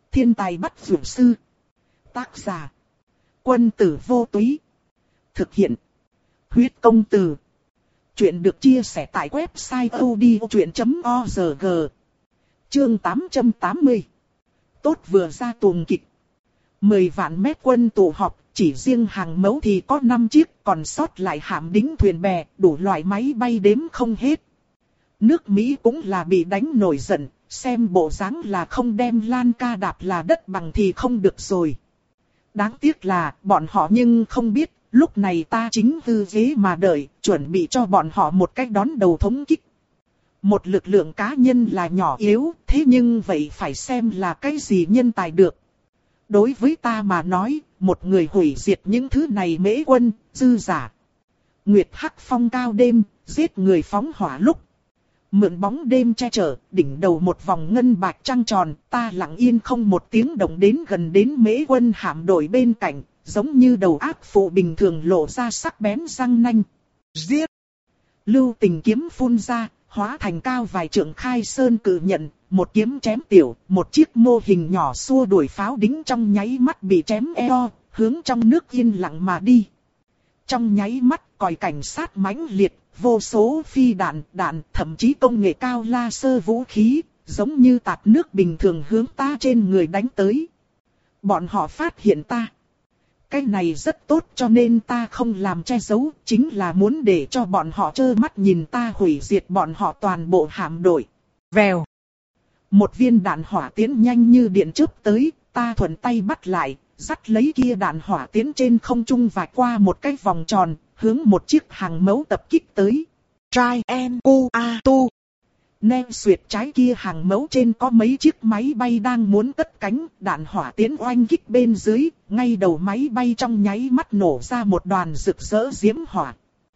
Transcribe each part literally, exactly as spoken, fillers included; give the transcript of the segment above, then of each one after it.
Thiên tài bắt dược sư. Tác giả. Quân tử vô túy. Thực hiện. Huyết công từ. Chuyện được chia sẻ tại website odchuyện chấm org. Chương tám trăm tám mươi. Tốt vừa ra tuồng kịch. Mười vạn mét quân tụ họp, chỉ riêng hàng mẫu thì có năm chiếc, còn sót lại hạm đính thuyền bè, đủ loại máy bay đếm không hết. Nước Mỹ cũng là bị đánh nổi giận, xem bộ dáng là không đem Lan Ca đạp là đất bằng thì không được rồi. Đáng tiếc là bọn họ nhưng không biết, lúc này ta chính hư ghế mà đợi, chuẩn bị cho bọn họ một cách đón đầu thống kích. Một lực lượng cá nhân là nhỏ yếu, thế nhưng vậy phải xem là cái gì nhân tài được. Đối với ta mà nói, một người hủy diệt những thứ này mễ quân, dư giả. Nguyệt hắc phong cao đêm, giết người phóng hỏa lúc. Mượn bóng đêm che chở, đỉnh đầu một vòng ngân bạch trăng tròn, ta lặng yên không một tiếng động đến gần đến mễ quân hạm đội bên cạnh, giống như đầu ác phụ bình thường lộ ra sắc bén răng nanh. Giết! Lưu Tình kiếm phun ra, hóa thành cao vài trượng khai sơn cự nhận, một kiếm chém tiểu, một chiếc mô hình nhỏ xua đuổi pháo đính trong nháy mắt bị chém eo, hướng trong nước yên lặng mà đi. Trong nháy mắt, còi cảnh sát mãnh liệt, vô số phi đạn, đạn, thậm chí công nghệ cao laser vũ khí, giống như tạt nước bình thường hướng ta trên người đánh tới. Bọn họ phát hiện ta. Cái này rất tốt cho nên ta không làm che giấu, chính là muốn để cho bọn họ trơ mắt nhìn ta hủy diệt bọn họ toàn bộ hạm đội. Vèo. Một viên đạn hỏa tiến nhanh như điện chớp tới, ta thuận tay bắt lại, dắt lấy kia đạn hỏa tiến trên không trung vạch qua một cái vòng tròn, hướng một chiếc hàng mẫu tập kích tới. Trai en cu a tu. Nem xuyệt trái kia hàng mẫu trên có mấy chiếc máy bay đang muốn cất cánh, đạn hỏa tiến oanh kích bên dưới, ngay đầu máy bay trong nháy mắt nổ ra một đoàn rực rỡ diễm hỏa.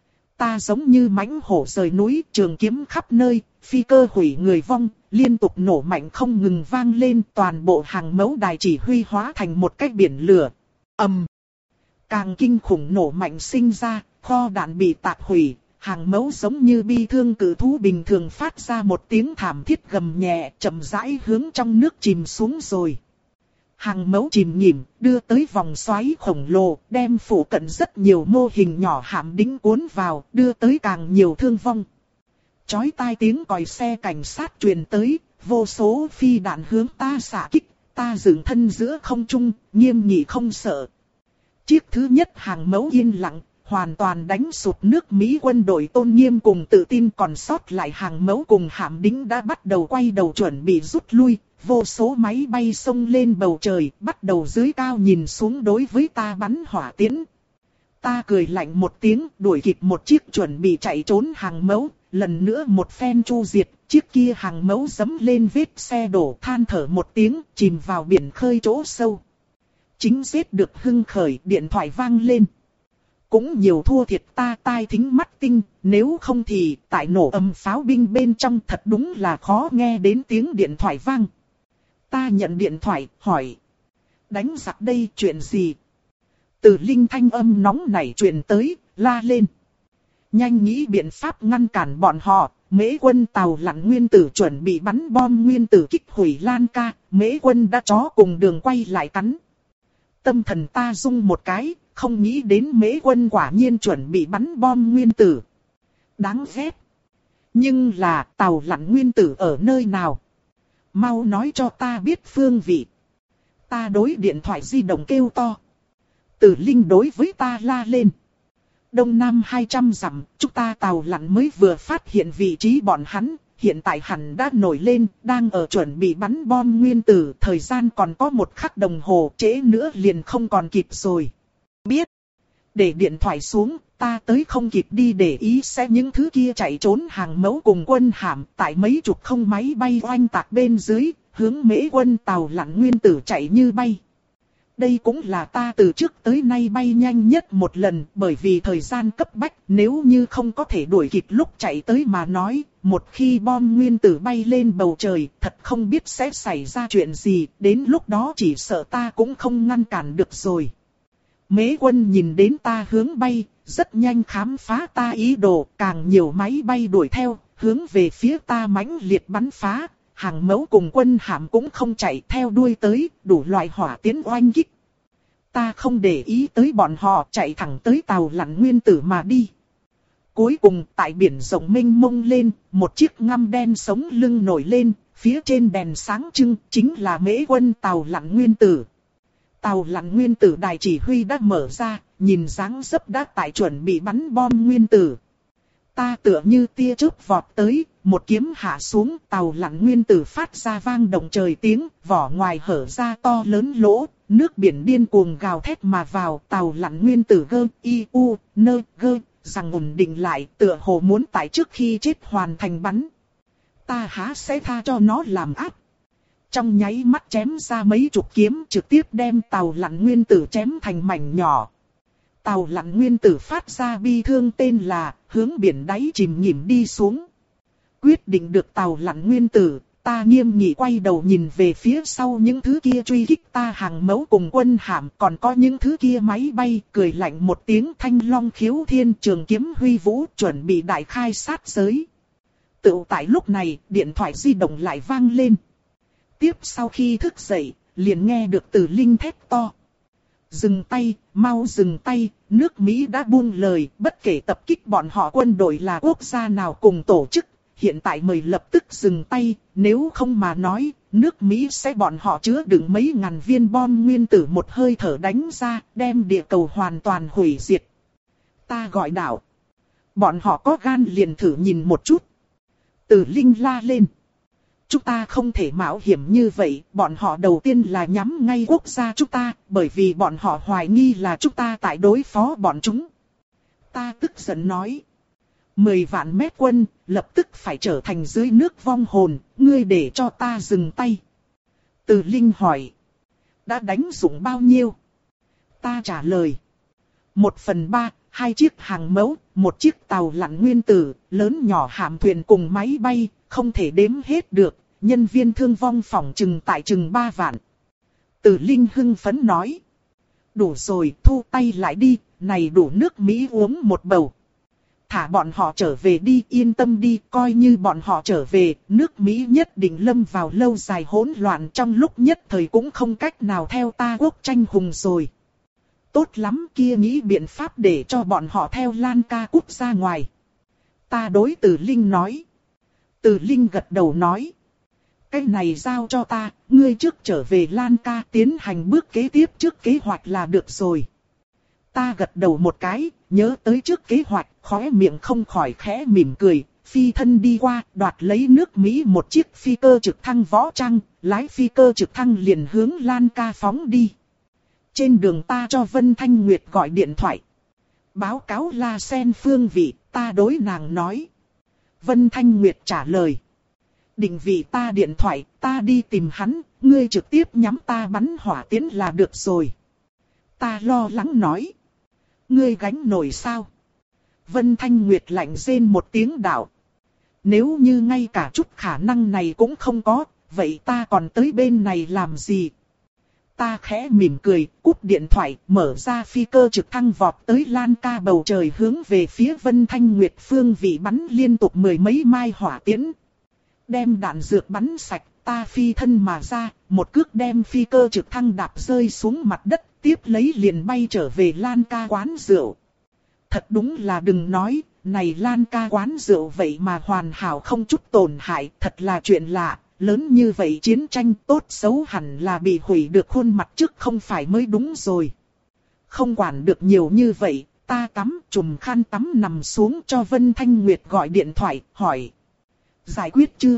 Ta giống như mãnh hổ rời núi, trường kiếm khắp nơi, phi cơ hủy người vong, liên tục nổ mạnh không ngừng vang lên, toàn bộ hàng mẫu đài chỉ huy hóa thành một cái biển lửa. Ầm. Càng kinh khủng nổ mạnh sinh ra, kho đạn bị tạc hủy. Hàng mẫu giống như bi thương cử thú bình thường phát ra một tiếng thảm thiết gầm nhẹ, chậm rãi hướng trong nước chìm xuống rồi. Hàng mẫu chìm nghỉm, đưa tới vòng xoáy khổng lồ, đem phủ cận rất nhiều mô hình nhỏ hạm đính cuốn vào, đưa tới càng nhiều thương vong. Chói tai tiếng còi xe cảnh sát truyền tới, vô số phi đạn hướng ta xạ kích, ta dựng thân giữa không trung, nghiêm nghị không sợ. Chiếc thứ nhất hàng mẫu yên lặng. Hoàn toàn đánh sụp nước Mỹ quân đội tôn nghiêm cùng tự tin, còn sót lại hàng mẫu cùng hạm đính đã bắt đầu quay đầu chuẩn bị rút lui, vô số máy bay xông lên bầu trời, bắt đầu dưới cao nhìn xuống đối với ta bắn hỏa tiễn. Ta cười lạnh một tiếng, đuổi kịp một chiếc chuẩn bị chạy trốn hàng mẫu, lần nữa một phen chu diệt, chiếc kia hàng mẫu giẫm lên vết xe đổ, than thở một tiếng, chìm vào biển khơi chỗ sâu. Chính giết được hưng khởi, điện thoại vang lên. Cũng nhiều thua thiệt ta tai thính mắt tinh, nếu không thì tại nổ ầm pháo binh bên trong thật đúng là khó nghe đến tiếng điện thoại vang. Ta nhận điện thoại, hỏi. Đánh giặc đây chuyện gì? Từ Linh thanh âm nóng nảy truyền tới, la lên. Nhanh nghĩ biện pháp ngăn cản bọn họ, Mễ quân tàu lặn nguyên tử chuẩn bị bắn bom nguyên tử kích hủy Lan Ca, Mễ quân đã chó cùng đường quay lại cắn. Tâm thần ta rung một cái. Không nghĩ đến Mễ quân quả nhiên chuẩn bị bắn bom nguyên tử. Đáng ghét. Nhưng là tàu lặn nguyên tử ở nơi nào? Mau nói cho ta biết phương vị. Ta đối điện thoại di động kêu to. Từ Linh đối với ta la lên. Đông Nam hai trăm dặm, chúng ta tàu lặn mới vừa phát hiện vị trí bọn hắn. Hiện tại hẳn đã nổi lên, đang ở chuẩn bị bắn bom nguyên tử. Thời gian còn có một khắc đồng hồ, trễ nữa liền không còn kịp rồi. Biết. Để điện thoại xuống, ta tới không kịp đi để ý xem những thứ kia chạy trốn hàng mẫu cùng quân hạm tại mấy chục không máy bay oanh tạc bên dưới, hướng Mễ quân tàu lặn nguyên tử chạy như bay. Đây cũng là ta từ trước tới nay bay nhanh nhất một lần, bởi vì thời gian cấp bách, nếu như không có thể đuổi kịp lúc chạy tới mà nói, một khi bom nguyên tử bay lên bầu trời, thật không biết sẽ xảy ra chuyện gì, đến lúc đó chỉ sợ ta cũng không ngăn cản được rồi. Mễ quân nhìn đến ta hướng bay, rất nhanh khám phá ta ý đồ, càng nhiều máy bay đuổi theo, hướng về phía ta mãnh liệt bắn phá, hàng mẫu cùng quân hàm cũng không chạy theo đuôi tới, đủ loại hỏa tiến oanh kích. Ta không để ý tới bọn họ, chạy thẳng tới tàu lặn nguyên tử mà đi. Cuối cùng tại biển rộng mênh mông lên, một chiếc ngăm đen sống lưng nổi lên, phía trên đèn sáng trưng, chính là mễ quân tàu lặn nguyên tử. Tàu lặn nguyên tử đài chỉ huy đã mở ra, nhìn dáng dấp đã tại chuẩn bị bắn bom nguyên tử. Ta tựa như tia chớp vọt tới, một kiếm hạ xuống, tàu lặn nguyên tử phát ra vang động trời tiếng, vỏ ngoài hở ra to lớn lỗ, nước biển điên cuồng gào thét mà vào, tàu lặn nguyên tử gơ, y, u, nơ, gơ, rằng ổn định lại, tựa hồ muốn tại trước khi chết hoàn thành bắn. Ta há sẽ tha cho nó làm áp. Trong nháy mắt chém ra mấy chục kiếm, trực tiếp đem tàu lặn nguyên tử chém thành mảnh nhỏ. Tàu lặn nguyên tử phát ra bi thương tên là, hướng biển đáy chìm nghỉm đi xuống. Quyết định được tàu lặn nguyên tử, ta nghiêm nghị quay đầu nhìn về phía sau những thứ kia truy kích ta hàng mẫu cùng quân hạm, còn có những thứ kia máy bay, cười lạnh một tiếng thanh long khiếu thiên, trường kiếm huy vũ, chuẩn bị đại khai sát giới. Tựu tại lúc này, điện thoại di động lại vang lên. Tiếp sau khi thức dậy, liền nghe được Từ Linh thét to. Dừng tay, mau dừng tay, nước Mỹ đã buông lời, bất kể tập kích bọn họ quân đội là quốc gia nào cùng tổ chức, hiện tại mời lập tức dừng tay, nếu không mà nói, nước Mỹ sẽ bọn họ chứa đựng mấy ngàn viên bom nguyên tử một hơi thở đánh ra, đem địa cầu hoàn toàn hủy diệt. Ta gọi đảo. Bọn họ có gan liền thử nhìn một chút. Từ Linh la lên. Chúng ta không thể mạo hiểm như vậy, bọn họ đầu tiên là nhắm ngay quốc gia chúng ta, bởi vì bọn họ hoài nghi là chúng ta tại đối phó bọn chúng. Ta tức giận nói. Mười vạn mét quân, lập tức phải trở thành dưới nước vong hồn, ngươi để cho ta dừng tay. Từ Linh hỏi. Đã đánh dụng bao nhiêu? Ta trả lời. Một phần ba, hai chiếc hàng mẫu, một chiếc tàu lặn nguyên tử, lớn nhỏ hạm thuyền cùng máy bay, không thể đếm hết được, nhân viên thương vong phỏng chừng tại chừng ba vạn. Từ Linh hưng phấn nói. Đủ rồi, thu tay lại đi, này đủ nước Mỹ uống một bầu. Thả bọn họ trở về đi, yên tâm đi, coi như bọn họ trở về, nước Mỹ nhất định lâm vào lâu dài hỗn loạn, trong lúc nhất thời cũng không cách nào theo ta quốc tranh hùng rồi. Tốt lắm, kia nghĩ biện pháp để cho bọn họ theo Lan Ca cút ra ngoài. Ta đối Từ Linh nói. Từ Linh gật đầu nói. Cái này giao cho ta, ngươi trước trở về Lan Ca tiến hành bước kế tiếp trước kế hoạch là được rồi. Ta gật đầu một cái, nhớ tới trước kế hoạch, khóe miệng không khỏi khẽ mỉm cười, phi thân đi qua, đoạt lấy nước Mỹ một chiếc phi cơ trực thăng võ trang, lái phi cơ trực thăng liền hướng Lan Ca phóng đi. Trên đường ta cho Vân Thanh Nguyệt gọi điện thoại. Báo cáo La Sen phương vị, ta đối nàng nói. Vân Thanh Nguyệt trả lời. Định vị ta điện thoại, ta đi tìm hắn, ngươi trực tiếp nhắm ta bắn hỏa tiễn là được rồi. Ta lo lắng nói. Ngươi gánh nổi sao? Vân Thanh Nguyệt lạnh rên một tiếng đạo. Nếu như ngay cả chút khả năng này cũng không có, vậy ta còn tới bên này làm gì? Ta khẽ mỉm cười, cúp điện thoại, mở ra phi cơ trực thăng vọt tới Lan Ca bầu trời hướng về phía Vân Thanh Nguyệt phương vị bắn liên tục mười mấy mai hỏa tiễn. Đem đạn dược bắn sạch, ta phi thân mà ra, một cước đem phi cơ trực thăng đạp rơi xuống mặt đất, tiếp lấy liền bay trở về Lan Ca quán rượu. Thật đúng là đừng nói, này Lan Ca quán rượu vậy mà hoàn hảo không chút tổn hại, thật là chuyện lạ. Lớn như vậy chiến tranh tốt xấu hẳn là bị hủy được khuôn mặt trước không phải mới đúng rồi. Không quản được nhiều như vậy, ta tắm chùm khăn tắm nằm xuống cho Vân Thanh Nguyệt gọi điện thoại, hỏi. Giải quyết chưa?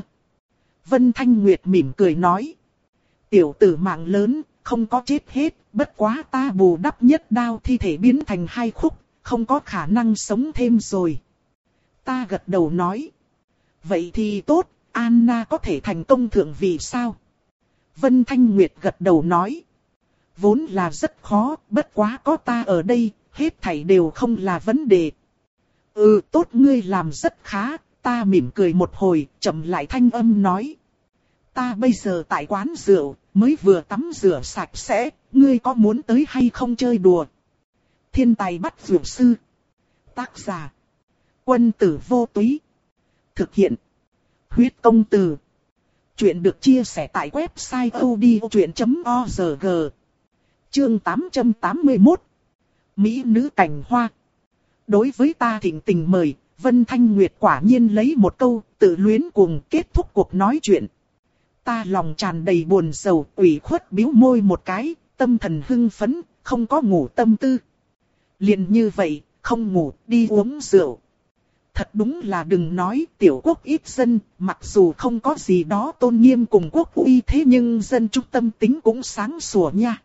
Vân Thanh Nguyệt mỉm cười nói. Tiểu tử mạng lớn, không có chết hết, bất quá ta bù đắp nhất đao thi thể biến thành hai khúc, không có khả năng sống thêm rồi. Ta gật đầu nói. Vậy thì tốt. Anna có thể thành công thượng vị sao? Vân Thanh Nguyệt gật đầu nói. Vốn là rất khó, bất quá có ta ở đây, hết thảy đều không là vấn đề. Ừ, tốt ngươi làm rất khá, ta mỉm cười một hồi, chậm lại thanh âm nói. Ta bây giờ tại quán rượu, mới vừa tắm rửa sạch sẽ, ngươi có muốn tới hay không chơi đùa? Thiên tài bắt rượu sư. Tác giả. Quân tử vô túy. Thực hiện. Huyết công từ. Chuyện được chia sẻ tại website audiochuyện chấm org. Chương tám trăm tám mươi mốt. Mỹ nữ cành hoa. Đối với ta thịnh tình mời, Vân Thanh Nguyệt quả nhiên lấy một câu, tự luyến cuồng kết thúc cuộc nói chuyện. Ta lòng tràn đầy buồn sầu, ủy khuất bĩu môi một cái, tâm thần hưng phấn, không có ngủ tâm tư. Liền như vậy, không ngủ, đi uống rượu. Thật đúng là đừng nói, tiểu quốc ít dân, mặc dù không có gì đó tôn nghiêm cùng quốc uy thế nhưng dân trung tâm tính cũng sáng sủa nha.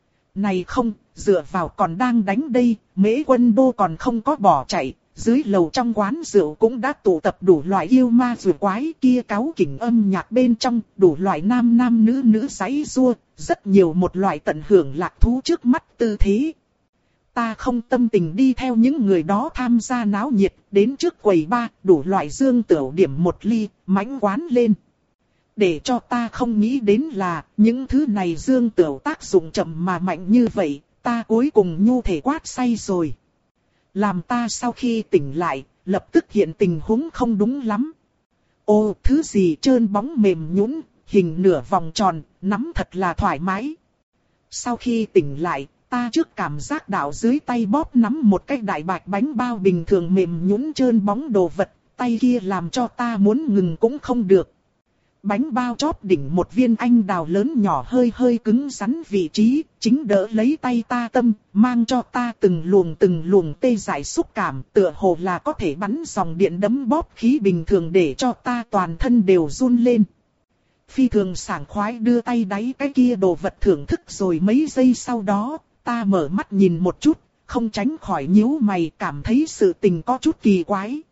Này không, dựa vào còn đang đánh đây, Mễ Quân Đô còn không có bỏ chạy, dưới lầu trong quán rượu cũng đã tụ tập đủ loại yêu ma rùa quái kia cáu kỉnh âm nhạc bên trong, đủ loại nam nam nữ nữ giãy giụa, rất nhiều một loại tận hưởng lạc thú trước mắt tư thế. Ta không tâm tình đi theo những người đó tham gia náo nhiệt, đến trước quầy ba, đủ loại dương tửu điểm một ly, mãnh quán lên. Để cho ta không nghĩ đến là, những thứ này dương tửu tác dụng chậm mà mạnh như vậy, ta cuối cùng nhu thể quát say rồi. Làm ta sau khi tỉnh lại, lập tức hiện tình huống không đúng lắm. Ô, thứ gì trơn bóng mềm nhũn, hình nửa vòng tròn, nắm thật là thoải mái. Sau khi tỉnh lại, ta trước cảm giác đạo dưới tay bóp nắm một cái đại bạch bánh bao bình thường mềm nhũn trơn bóng đồ vật, tay kia làm cho ta muốn ngừng cũng không được. Bánh bao chóp đỉnh một viên anh đào lớn nhỏ hơi hơi cứng rắn vị trí, chính đỡ lấy tay ta tâm, mang cho ta từng luồng từng luồng tê dại xúc cảm, tựa hồ là có thể bắn dòng điện đấm bóp khí bình thường để cho ta toàn thân đều run lên. Phi thường sảng khoái đưa tay đáy cái kia đồ vật thưởng thức rồi mấy giây sau đó, ta mở mắt nhìn một chút, không tránh khỏi nhíu mày cảm thấy sự tình có chút kỳ quái.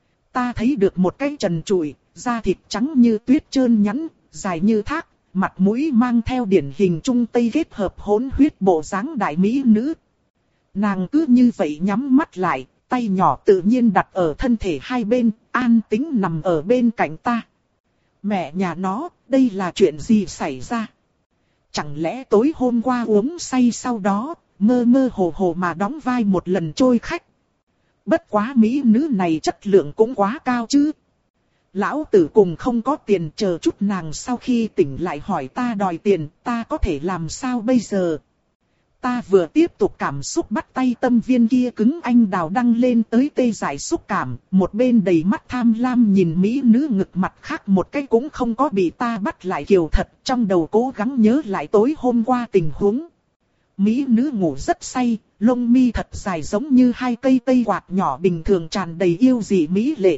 Ta thấy được một cái trần trụi, da thịt trắng như tuyết trơn nhẵn, dài như thác, mặt mũi mang theo điển hình Trung Tây kết hợp hỗn huyết bộ dáng đại mỹ nữ. Nàng cứ như vậy nhắm mắt lại, tay nhỏ tự nhiên đặt ở thân thể hai bên, an tĩnh nằm ở bên cạnh ta. Mẹ nhà nó, đây là chuyện gì xảy ra? Chẳng lẽ tối hôm qua uống say sau đó, mơ mơ hồ hồ mà đóng vai một lần trôi khách? Bất quá mỹ nữ này chất lượng cũng quá cao chứ. Lão tử cùng không có tiền, chờ chút nàng sau khi tỉnh lại hỏi ta đòi tiền, ta có thể làm sao bây giờ? Ta vừa tiếp tục cảm xúc bắt tay tâm viên kia cứng anh đào đăng lên tới tê dại xúc cảm, một bên đầy mắt tham lam nhìn mỹ nữ ngực mặt khác một cái cũng không có bị ta bắt lại kiều thật, trong đầu cố gắng nhớ lại tối hôm qua tình huống. Mỹ nữ ngủ rất say, lông mi thật dài giống như hai cây tây quạt nhỏ bình thường tràn đầy yêu dị mỹ lệ.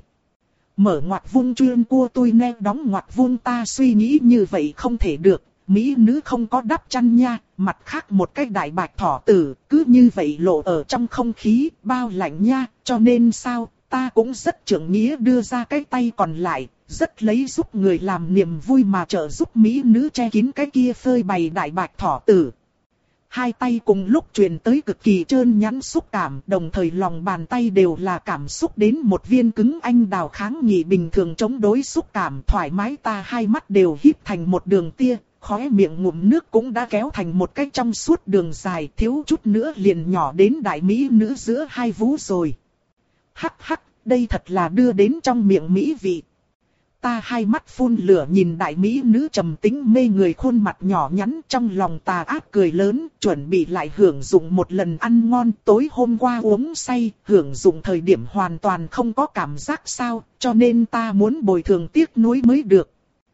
Mở ngoặt vung chuyên cua tôi nè đóng ngoặt vung ta suy nghĩ như vậy không thể được, mỹ nữ không có đắp chăn nha, mặt khác một cái đại bạch thỏ tử, cứ như vậy lộ ở trong không khí, bao lạnh nha, cho nên sao, ta cũng rất trưởng nghĩa đưa ra cái tay còn lại, rất lấy giúp người làm niềm vui mà trợ giúp mỹ nữ che kín cái kia phơi bày đại bạch thỏ tử. Hai tay cùng lúc truyền tới cực kỳ trơn nhẵn xúc cảm, đồng thời lòng bàn tay đều là cảm xúc đến một viên cứng anh đào kháng nghị bình thường chống đối xúc cảm thoải mái, ta hai mắt đều híp thành một đường tia, khóe miệng ngụm nước cũng đã kéo thành một cái trong suốt đường dài, thiếu chút nữa liền nhỏ đến đại mỹ nữ giữa hai vú rồi. Hắc hắc, đây thật là đưa đến trong miệng mỹ vị. Ta hai mắt phun lửa nhìn đại mỹ nữ trầm tính mê người khuôn mặt nhỏ nhắn, trong lòng tà ác cười lớn, chuẩn bị lại hưởng dụng một lần ăn ngon. Tối hôm qua uống say, hưởng dụng thời điểm hoàn toàn không có cảm giác sao, cho nên ta muốn bồi thường tiếc nuối mới được.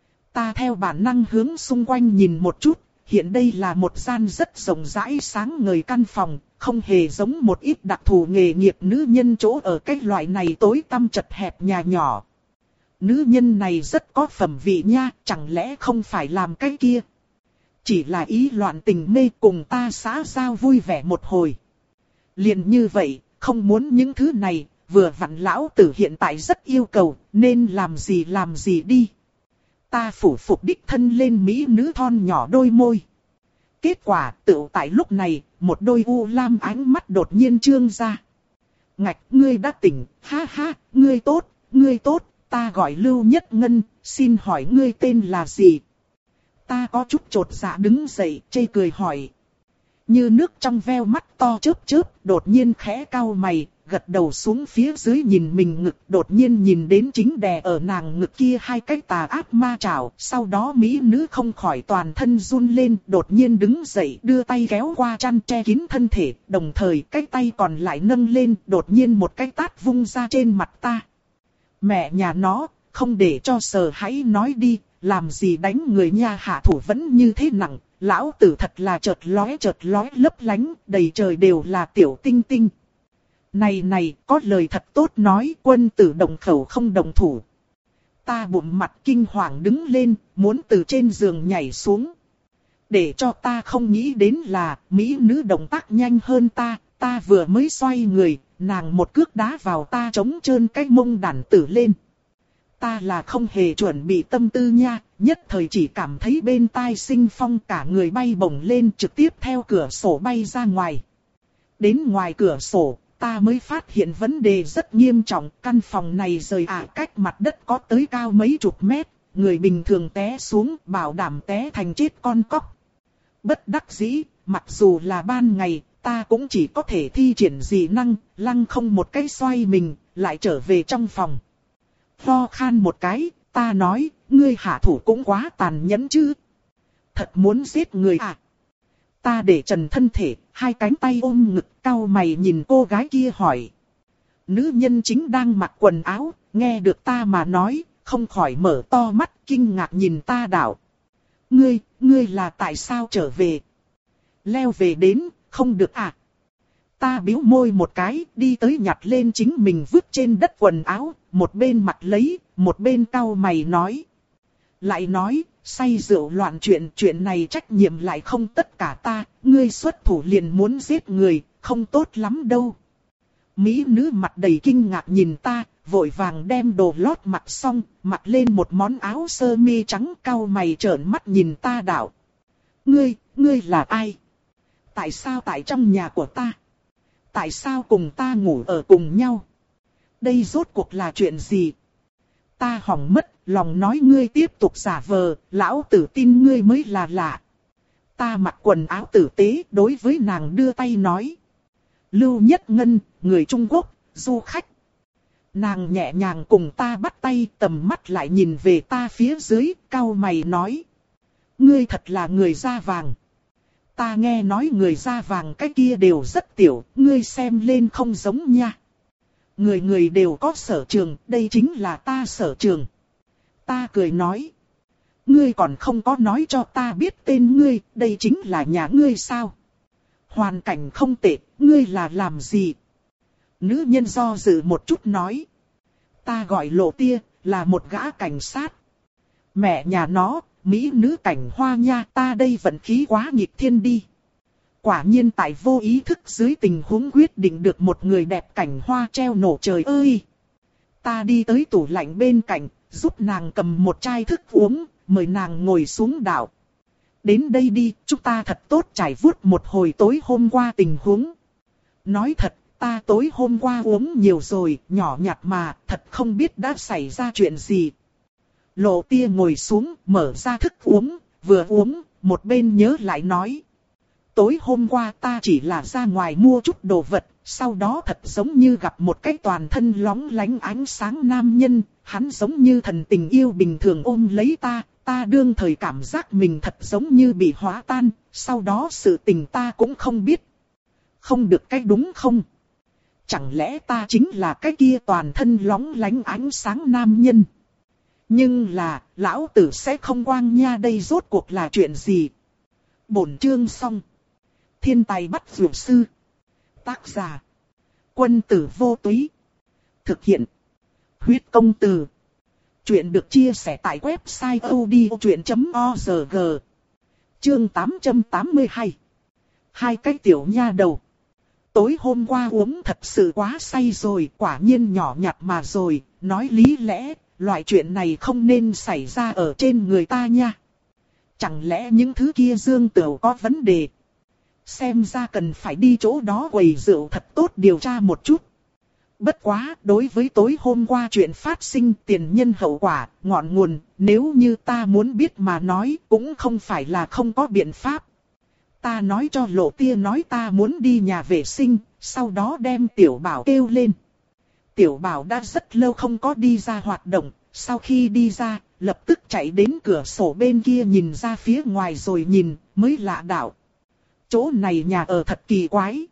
Ta theo bản năng hướng xung quanh nhìn một chút, hiện đây là một gian rất rộng rãi sáng ngời căn phòng, không hề giống một ít đặc thù nghề nghiệp nữ nhân chỗ ở cái loại này tối tăm chật hẹp nhà nhỏ. Nữ nhân này rất có phẩm vị nha, chẳng lẽ không phải làm cái kia? Chỉ là ý loạn tình mê cùng ta xã giao vui vẻ một hồi. Liền như vậy, không muốn những thứ này, vừa vặn lão tử hiện tại rất yêu cầu, nên làm gì làm gì đi. Ta phủ phục đích thân lên mỹ nữ thon nhỏ đôi môi. Kết quả, tựu tại lúc này, một đôi u lam ánh mắt đột nhiên trương ra. Ngạch, ngươi đã tỉnh, ha ha, ngươi tốt, ngươi tốt. Ta gọi Lưu Nhất Ngân, xin hỏi ngươi tên là gì? Ta có chút chột dạ đứng dậy, chê cười hỏi. Như nước trong veo mắt to chớp chớp, đột nhiên khẽ cau mày, gật đầu xuống phía dưới nhìn mình ngực, đột nhiên nhìn đến chính đè ở nàng ngực kia hai cái tà ác ma chảo, sau đó mỹ nữ không khỏi toàn thân run lên, đột nhiên đứng dậy, đưa tay kéo qua chăn che kín thân thể, đồng thời cái tay còn lại nâng lên, đột nhiên một cái tát vung ra trên mặt ta. Mẹ nhà nó, không để cho sờ hãy nói đi, làm gì đánh người nha, hạ thủ vẫn như thế nặng, lão tử thật là chợt lóe chợt lóe lấp lánh, đầy trời đều là tiểu tinh tinh. Này này, có lời thật tốt nói, quân tử động khẩu không động thủ. Ta bụng mặt kinh hoàng đứng lên, muốn từ trên giường nhảy xuống. Để cho ta không nghĩ đến là, mỹ nữ động tác nhanh hơn ta, ta vừa mới xoay người, nàng một cước đá vào ta trống trơn cái mông đản tử lên. Ta là không hề chuẩn bị tâm tư nha, nhất thời chỉ cảm thấy bên tai sinh phong, cả người bay bổng lên, trực tiếp theo cửa sổ bay ra ngoài. Đến ngoài cửa sổ, ta mới phát hiện vấn đề rất nghiêm trọng, căn phòng này rời ả cách mặt đất có tới cao mấy chục mét, người bình thường té xuống bảo đảm té thành chết con cóc. Bất đắc dĩ, mặc dù là ban ngày, ta cũng chỉ có thể thi triển dị năng, lăng không một cái xoay mình, lại trở về trong phòng. Ho khan một cái, ta nói, ngươi hạ thủ cũng quá tàn nhẫn chứ. Thật muốn giết người à? Ta để trần thân thể, hai cánh tay ôm ngực, cau mày nhìn cô gái kia hỏi. Nữ nhân chính đang mặc quần áo, nghe được ta mà nói, không khỏi mở to mắt kinh ngạc nhìn ta đảo. Ngươi, ngươi là tại sao trở về? Leo về đến, không được à? Ta bĩu môi một cái, đi tới nhặt lên chính mình vứt trên đất quần áo, một bên mặc lấy, một bên cau mày nói. Lại nói, say rượu loạn chuyện, chuyện này trách nhiệm lại không tất cả ta, ngươi xuất thủ liền muốn giết người, không tốt lắm đâu. Mỹ nữ mặt đầy kinh ngạc nhìn ta, vội vàng đem đồ lót mặc xong, mặc lên một món áo sơ mi trắng, cau mày trợn mắt nhìn ta đảo. Ngươi, ngươi là ai? Tại sao tại trong nhà của ta? Tại sao cùng ta ngủ ở cùng nhau? Đây rốt cuộc là chuyện gì? Ta hỏng mất, lòng nói ngươi tiếp tục giả vờ, lão tử tin ngươi mới là lạ. Ta mặc quần áo tử tế, đối với nàng đưa tay nói. Lưu Nhất Ngân, người Trung Quốc, du khách. Nàng nhẹ nhàng cùng ta bắt tay, tầm mắt lại nhìn về ta phía dưới, cau mày nói. Ngươi thật là người da vàng. Ta nghe nói người da vàng cái kia đều rất tiểu, ngươi xem lên không giống nha. Người người đều có sở trường, đây chính là ta sở trường. Ta cười nói. Ngươi còn không có nói cho ta biết tên ngươi, đây chính là nhà ngươi sao? Hoàn cảnh không tệ, ngươi là làm gì? Nữ nhân do dự một chút nói. Ta gọi Lộ Tia, là một gã cảnh sát. Mẹ nhà nó, mỹ nữ cảnh hoa nha, ta đây vận khí quá nghịch thiên đi. Quả nhiên tại vô ý thức dưới tình huống quyết định được một người đẹp cảnh hoa treo nổ trời ơi. Ta đi tới tủ lạnh bên cạnh, giúp nàng cầm một chai thức uống, mời nàng ngồi xuống đảo. Đến đây đi, chúng ta thật tốt trải vuốt một hồi tối hôm qua tình huống. Nói thật, ta tối hôm qua uống nhiều rồi, nhỏ nhặt mà, thật không biết đã xảy ra chuyện gì. Lộ Tia ngồi xuống, mở ra thức uống, vừa uống, một bên nhớ lại nói. Tối hôm qua ta chỉ là ra ngoài mua chút đồ vật, sau đó thật giống như gặp một cái toàn thân lóng lánh ánh sáng nam nhân, hắn giống như thần tình yêu bình thường ôm lấy ta, ta đương thời cảm giác mình thật giống như bị hóa tan, sau đó sự tình ta cũng không biết. Không được cái đúng không? Chẳng lẽ ta chính là cái kia toàn thân lóng lánh ánh sáng nam nhân? Nhưng là, lão tử sẽ không quang nha, đây rốt cuộc là chuyện gì? Bổn chương xong. Thiên tài bắt dược sư. Tác giả. Quân tử vô túy. Thực hiện. Huyết công từ. Chuyện được chia sẻ tại website odchuyện chấm org. Chương tám trăm tám mươi hai. Hai cái tiểu nha đầu. Tối hôm qua uống thật sự quá say rồi, quả nhiên nhỏ nhặt mà rồi, nói lý lẽ, loại chuyện này không nên xảy ra ở trên người ta nha. Chẳng lẽ những thứ kia dương tửu có vấn đề? Xem ra cần phải đi chỗ đó quầy rượu thật tốt điều tra một chút. Bất quá, đối với tối hôm qua chuyện phát sinh tiền nhân hậu quả, ngọn nguồn, nếu như ta muốn biết mà nói, cũng không phải là không có biện pháp. Ta nói cho Lộ Tia nói ta muốn đi nhà vệ sinh, sau đó đem Tiểu Bảo kêu lên. Tiểu Bảo đã rất lâu không có đi ra hoạt động, sau khi đi ra, lập tức chạy đến cửa sổ bên kia nhìn ra phía ngoài rồi nhìn, mới lạ đạo. Chỗ này nhà ở thật kỳ quái.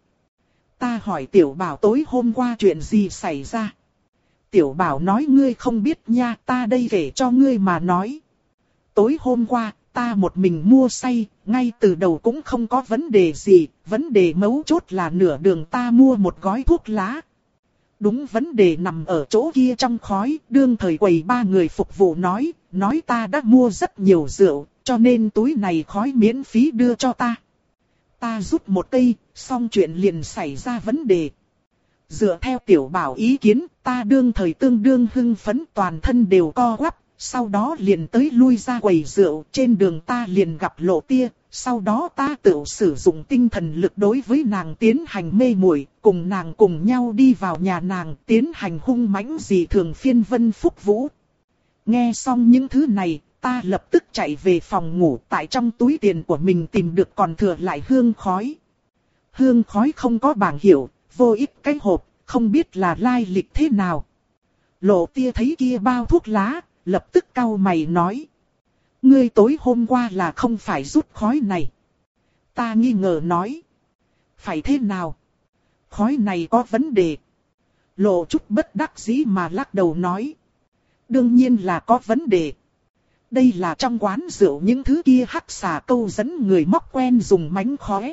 Ta hỏi Tiểu Bảo tối hôm qua chuyện gì xảy ra. Tiểu Bảo nói ngươi không biết nha, ta đây kể cho ngươi mà nói. Tối hôm qua, ta một mình mua say, ngay từ đầu cũng không có vấn đề gì, vấn đề mấu chốt là nửa đường ta mua một gói thuốc lá. Đúng vấn đề nằm ở chỗ kia trong khói, đương thời quầy ba người phục vụ nói, nói ta đã mua rất nhiều rượu, cho nên túi này khói miễn phí đưa cho ta. Ta rút một cây, xong chuyện liền xảy ra vấn đề. Dựa theo Tiểu Bảo ý kiến, ta đương thời tương đương hưng phấn toàn thân đều co quắp, sau đó liền tới lui ra quầy rượu, trên đường ta liền gặp Lộ Tia, sau đó ta tự sử dụng tinh thần lực đối với nàng tiến hành mê muội, cùng nàng cùng nhau đi vào nhà nàng tiến hành hung mãnh dị thường phiên vân phúc vũ. Nghe xong những thứ này, ta lập tức chạy về phòng ngủ, tại trong túi tiền của mình tìm được còn thừa lại hương khói. Hương khói không có bảng hiệu, vô ích cái hộp, không biết là lai lịch thế nào. Lộ Tia thấy kia bao thuốc lá, lập tức cau mày nói. Ngươi tối hôm qua là không phải rút khói này. Ta nghi ngờ nói. Phải thế nào? Khói này có vấn đề. Lộ chút bất đắc dĩ mà lắc đầu nói. Đương nhiên là có vấn đề. Đây là trong quán rượu những thứ kia hắc xà câu dẫn người móc quen dùng mánh khóe.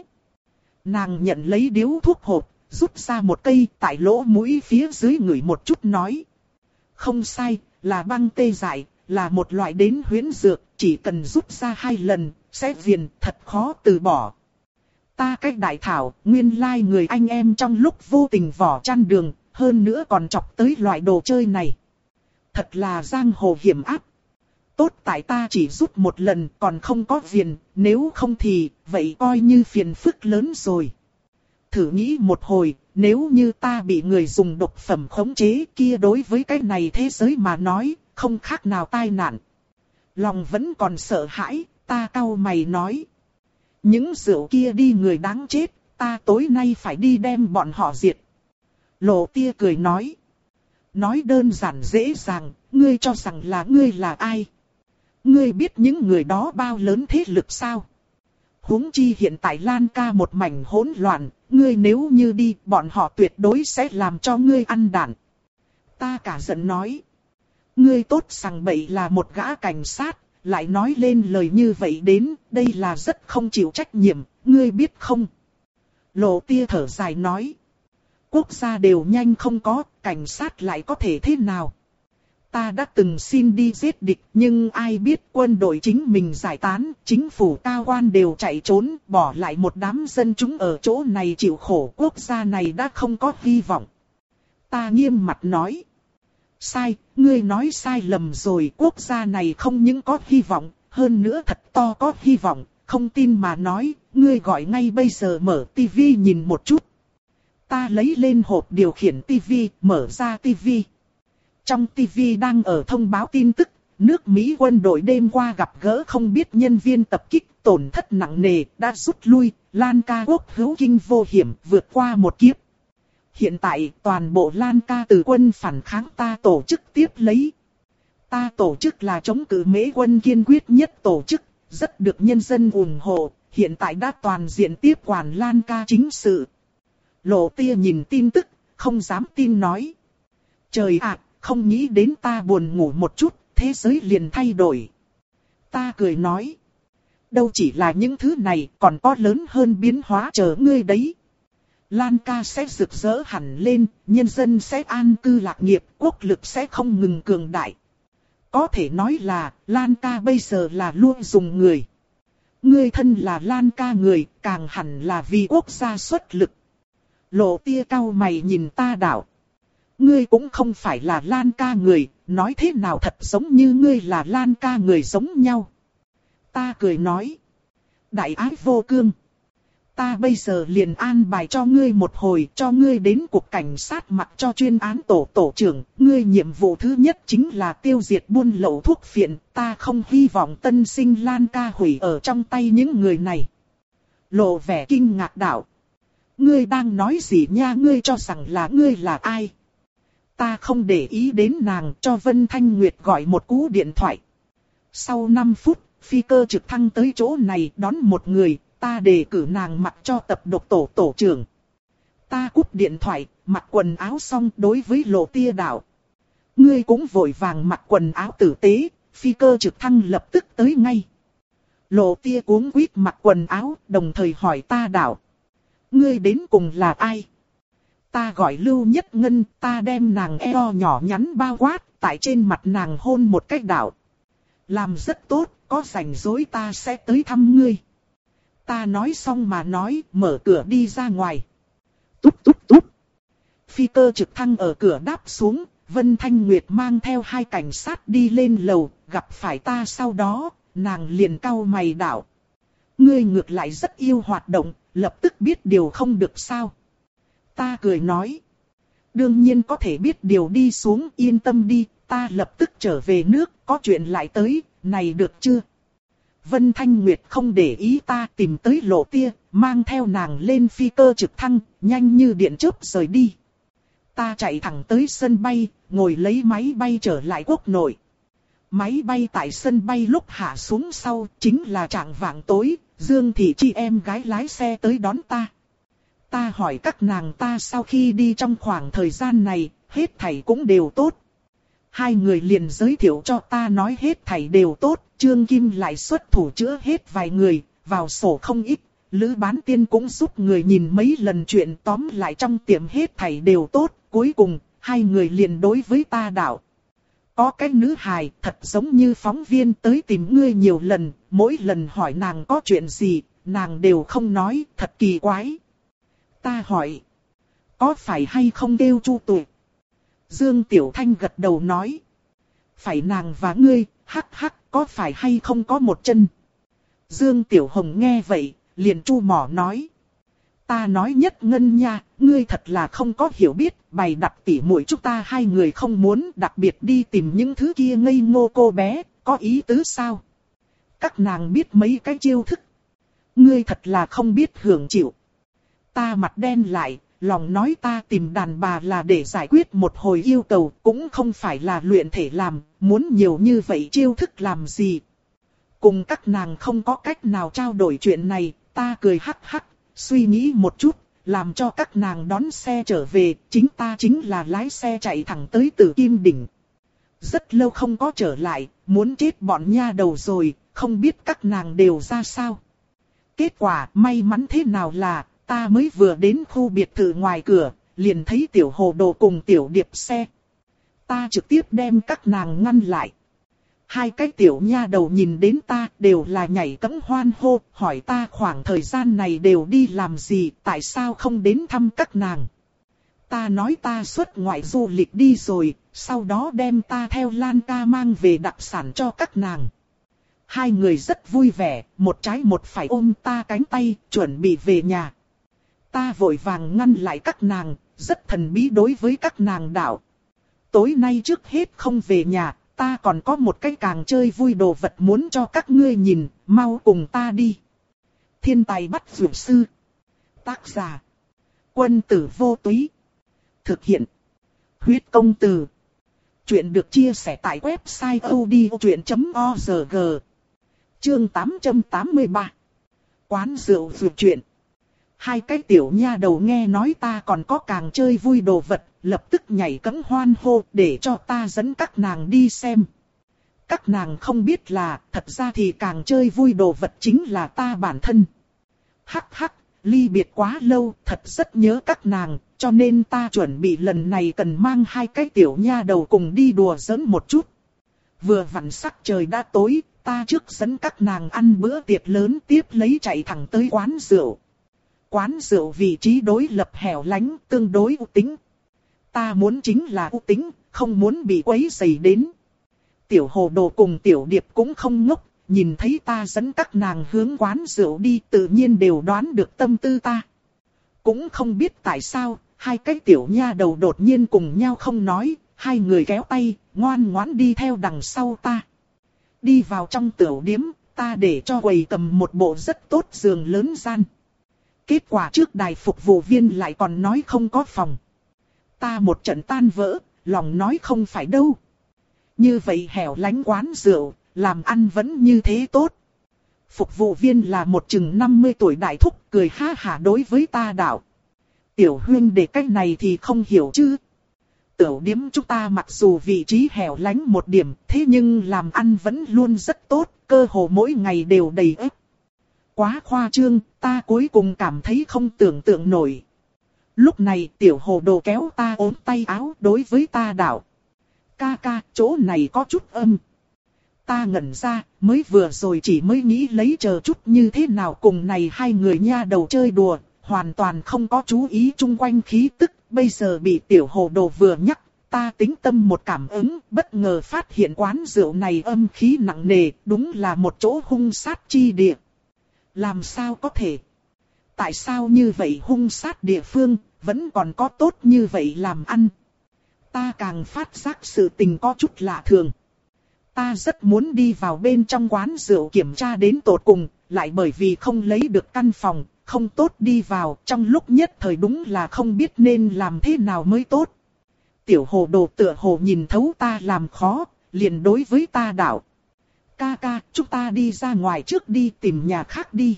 Nàng nhận lấy điếu thuốc hộp, rút ra một cây tại lỗ mũi phía dưới ngửi một chút nói. Không sai, là băng tê dại, là một loại đến huyễn dược, chỉ cần rút ra hai lần, sẽ viền, thật khó từ bỏ. Ta cách đại thảo, nguyên lai người anh em trong lúc vô tình vỏ chăn đường, hơn nữa còn chọc tới loại đồ chơi này. Thật là giang hồ hiểm ác. Tốt tại ta chỉ rút một lần còn không có viền, nếu không thì, vậy coi như phiền phức lớn rồi. Thử nghĩ một hồi, nếu như ta bị người dùng độc phẩm khống chế kia đối với cái này thế giới mà nói, không khác nào tai nạn. Lòng vẫn còn sợ hãi, ta cau mày nói. Những rượu kia đi người đáng chết, ta tối nay phải đi đem bọn họ diệt. Lộ Tia cười nói. Nói đơn giản dễ dàng, ngươi cho rằng là ngươi là ai? Ngươi biết những người đó bao lớn thế lực sao? Huống chi hiện tại Lan Ca một mảnh hỗn loạn, ngươi nếu như đi, bọn họ tuyệt đối sẽ làm cho ngươi ăn đạn. Ta cả giận nói. Ngươi tốt sằng bậy là một gã cảnh sát, lại nói lên lời như vậy đến, đây là rất không chịu trách nhiệm, ngươi biết không? Lộ Tia thở dài nói. Quốc gia đều nhanh không có, cảnh sát lại có thể thế nào? Ta đã từng xin đi giết địch, nhưng ai biết quân đội chính mình giải tán, chính phủ cao quan đều chạy trốn, bỏ lại một đám dân chúng ở chỗ này chịu khổ, quốc gia này đã không có hy vọng. Ta nghiêm mặt nói. Sai, ngươi nói sai lầm rồi, quốc gia này không những có hy vọng, hơn nữa thật to có hy vọng, không tin mà nói, ngươi gọi ngay bây giờ mở tivi nhìn một chút. Ta lấy lên hộp điều khiển tivi, mở ra tivi. Trong tivi đang ở thông báo tin tức, nước Mỹ quân đội đêm qua gặp gỡ không biết nhân viên tập kích, tổn thất nặng nề, đã rút lui, Lan Ca quốc hữu kinh vô hiểm, vượt qua một kiếp. Hiện tại toàn bộ Lan Ca từ quân phản kháng ta tổ chức tiếp lấy. Ta tổ chức là chống cự Mễ quân kiên quyết nhất tổ chức, rất được nhân dân ủng hộ, hiện tại đã toàn diện tiếp quản Lan Ca chính sự. Lộ Tia nhìn tin tức, không dám tin nói. Trời ạ, không nghĩ đến ta buồn ngủ một chút, thế giới liền thay đổi. Ta cười nói. Đâu chỉ là những thứ này, còn có lớn hơn biến hóa chờ ngươi đấy. Lan Ca sẽ rực rỡ hẳn lên, nhân dân sẽ an cư lạc nghiệp, quốc lực sẽ không ngừng cường đại. Có thể nói là, Lan Ca bây giờ là luôn dùng người. Ngươi thân là Lan Ca người, càng hẳn là vì quốc gia xuất lực. Lộ Tia cau mày nhìn ta đạo. Ngươi cũng không phải là Lan Ca người, nói thế nào thật giống như ngươi là Lan Ca người giống nhau. Ta cười nói. Đại ái vô cương. Ta bây giờ liền an bài cho ngươi một hồi, cho ngươi đến cục cảnh sát mặc cho chuyên án tổ tổ trưởng. Ngươi nhiệm vụ thứ nhất chính là tiêu diệt buôn lậu thuốc phiện. Ta không hy vọng tân sinh Lan Ca hủy ở trong tay những người này. lộ vẻ kinh ngạc đạo. Ngươi đang nói gì nha, ngươi cho rằng là ngươi là ai? Ta không để ý đến nàng, cho Vân Thanh Nguyệt gọi một cú điện thoại. Sau năm phút, phi cơ trực thăng tới chỗ này đón một người, ta đề cử nàng mặc cho tập độc tổ tổ trưởng. Ta cúp điện thoại, mặc quần áo xong đối với Lộ Tia đạo. Ngươi cũng vội vàng mặc quần áo tử tế, phi cơ trực thăng lập tức tới ngay. Lộ Tia cuống quýt mặc quần áo, đồng thời hỏi ta đạo. Ngươi đến cùng là ai? Ta gọi Lưu Nhất Ngân, ta đem nàng eo nhỏ nhắn bao quát, tại trên mặt nàng hôn một cách đạo. Làm rất tốt, có rảnh rỗi ta sẽ tới thăm ngươi. Ta nói xong mà nói, mở cửa đi ra ngoài. Túp túp túp. Phi cơ trực thăng ở cửa đáp xuống, Vân Thanh Nguyệt mang theo hai cảnh sát đi lên lầu, gặp phải ta sau đó, nàng liền cau mày đạo. Ngươi ngược lại rất yêu hoạt động, lập tức biết điều không được sao. Ta cười nói. Đương nhiên có thể biết điều đi xuống, yên tâm đi, ta lập tức trở về nước, có chuyện lại tới, này được chưa? Vân Thanh Nguyệt không để ý ta, tìm tới Lộ Tia, mang theo nàng lên phi cơ trực thăng, nhanh như điện chớp rời đi. Ta chạy thẳng tới sân bay, ngồi lấy máy bay trở lại quốc nội. Máy bay tại sân bay lúc hạ xuống sau, chính là trạng vạng tối, Dương Thị chị em gái lái xe tới đón ta. Ta hỏi các nàng ta sau khi đi trong khoảng thời gian này, hết thảy cũng đều tốt. Hai người liền giới thiệu cho ta nói hết thảy đều tốt, Trương Kim lại xuất thủ chữa hết vài người, vào sổ không ít, Lữ Bán Tiên cũng giúp người nhìn mấy lần chuyện, tóm lại trong tiệm hết thảy đều tốt, cuối cùng, hai người liền đối với ta đạo. Có cái nữ hài thật giống như phóng viên tới tìm ngươi nhiều lần, mỗi lần hỏi nàng có chuyện gì, nàng đều không nói, thật kỳ quái. Ta hỏi, có phải hay không kêu Chu Tuệ? Dương Tiểu Thanh gật đầu nói, phải nàng và ngươi, hắc hắc, có phải hay không có một chân? Dương Tiểu Hồng nghe vậy, liền chu mỏ nói. Ta nói Nhất Ngân nha, ngươi thật là không có hiểu biết, bày đặt tỉ muội chúng ta hai người không muốn đặc biệt đi tìm những thứ kia ngây ngô cô bé, có ý tứ sao? Các nàng biết mấy cái chiêu thức. Ngươi thật là không biết hưởng chịu. Ta mặt đen lại, lòng nói ta tìm đàn bà là để giải quyết một hồi yêu cầu, cũng không phải là luyện thể làm, muốn nhiều như vậy chiêu thức làm gì. Cùng các nàng không có cách nào trao đổi chuyện này, ta cười hắc hắc, suy nghĩ một chút, làm cho các nàng đón xe trở về, chính ta chính là lái xe chạy thẳng tới Tử Kim Đỉnh. Rất lâu không có trở lại, muốn chết bọn nha đầu rồi, không biết các nàng đều ra sao. Kết quả may mắn thế nào là, ta mới vừa đến khu biệt thự ngoài cửa, liền thấy Tiểu Hồ Đồ cùng Tiểu Điệp xe. Ta trực tiếp đem các nàng ngăn lại. Hai cái tiểu nha đầu nhìn đến ta đều là nhảy cẫng hoan hô, hỏi ta khoảng thời gian này đều đi làm gì, tại sao không đến thăm các nàng. Ta nói ta xuất ngoại du lịch đi rồi, sau đó đem ta theo Lan ca mang về đặc sản cho các nàng. Hai người rất vui vẻ, một trái một phải ôm ta cánh tay, chuẩn bị về nhà. Ta vội vàng ngăn lại các nàng, rất thần bí đối với các nàng đạo. Tối nay trước hết không về nhà, ta còn có một cái càng chơi vui đồ vật muốn cho các ngươi nhìn, mau cùng ta đi. Thiên tài bắt dược sư. Tác giả. Quân tử vô túy. Thực hiện. Huyết công từ. Chuyện được chia sẻ tại website odchuyện chấm org. Chương tám trăm tám mươi ba. Quán rượu dược chuyện. Hai cái tiểu nha đầu nghe nói ta còn có càng chơi vui đồ vật, lập tức nhảy cẫng hoan hô để cho ta dẫn các nàng đi xem. Các nàng không biết là, thật ra thì càng chơi vui đồ vật chính là ta bản thân. Hắc hắc, ly biệt quá lâu, thật rất nhớ các nàng, cho nên ta chuẩn bị lần này cần mang hai cái tiểu nha đầu cùng đi đùa giỡn một chút. Vừa vặn sắc trời đã tối, ta trước dẫn các nàng ăn bữa tiệc lớn, tiếp lấy chạy thẳng tới quán rượu. Quán rượu vị trí đối lập hẻo lánh, tương đối u tính. Ta muốn chính là u tính, không muốn bị quấy rầy đến. Tiểu Hồ Đồ cùng Tiểu Điệp cũng không ngốc, nhìn thấy ta dẫn các nàng hướng quán rượu đi, tự nhiên đều đoán được tâm tư ta. Cũng không biết tại sao, hai cái tiểu nha đầu đột nhiên cùng nhau không nói, hai người kéo tay, ngoan ngoãn đi theo đằng sau ta. Đi vào trong tiểu điếm, ta để cho quầy cầm một bộ rất tốt giường lớn gian. Kết quả trước đài phục vụ viên lại còn nói không có phòng. Ta một trận tan vỡ, lòng nói không phải đâu. Như vậy hẻo lánh quán rượu, làm ăn vẫn như thế tốt. Phục vụ viên là một chừng năm mươi tuổi đại thúc, cười ha hả đối với ta đạo. Tiểu huynh để cách này thì không hiểu chứ. Tiểu điếm chúng ta mặc dù vị trí hẻo lánh một điểm, thế nhưng làm ăn vẫn luôn rất tốt, cơ hồ mỗi ngày đều đầy ếp. Quá khoa trương, ta cuối cùng cảm thấy không tưởng tượng nổi. Lúc này tiểu hồ đồ kéo ta ốm tay áo đối với ta đạo. Ca ca, chỗ này có chút âm. Ta ngẩn ra, mới vừa rồi chỉ mới nghĩ lấy chờ chút như thế nào cùng này hai người nha đầu chơi đùa, hoàn toàn không có chú ý chung quanh khí tức, bây giờ bị tiểu hồ đồ vừa nhắc, ta tính tâm một cảm ứng, bất ngờ phát hiện quán rượu này âm khí nặng nề, đúng là một chỗ hung sát chi địa. Làm sao có thể? Tại sao như vậy hung sát địa phương, vẫn còn có tốt như vậy làm ăn? Ta càng phát giác sự tình có chút lạ thường. Ta rất muốn đi vào bên trong quán rượu kiểm tra đến tột cùng, lại bởi vì không lấy được căn phòng, không tốt đi vào, trong lúc nhất thời đúng là không biết nên làm thế nào mới tốt. Tiểu hồ đồ tựa hồ nhìn thấu ta làm khó, liền đối với ta đạo. Ca ca, chúng ta đi ra ngoài trước đi tìm nhà khác đi.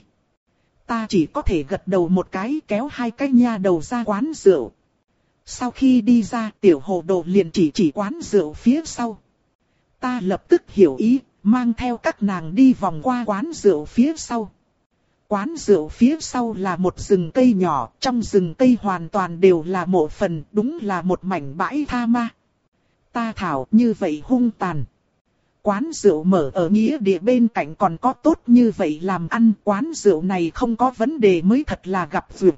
Ta chỉ có thể gật đầu một cái kéo hai cái nha đầu ra quán rượu. Sau khi đi ra tiểu hồ đồ liền chỉ chỉ quán rượu phía sau. Ta lập tức hiểu ý, mang theo các nàng đi vòng qua quán rượu phía sau. Quán rượu phía sau là một rừng cây nhỏ, trong rừng cây hoàn toàn đều là mộ phần, đúng là một mảnh bãi tha ma. Ta thảo như vậy hung tàn. Quán rượu mở ở nghĩa địa bên cạnh còn có tốt như vậy làm ăn, quán rượu này không có vấn đề mới thật là gặp duyệt.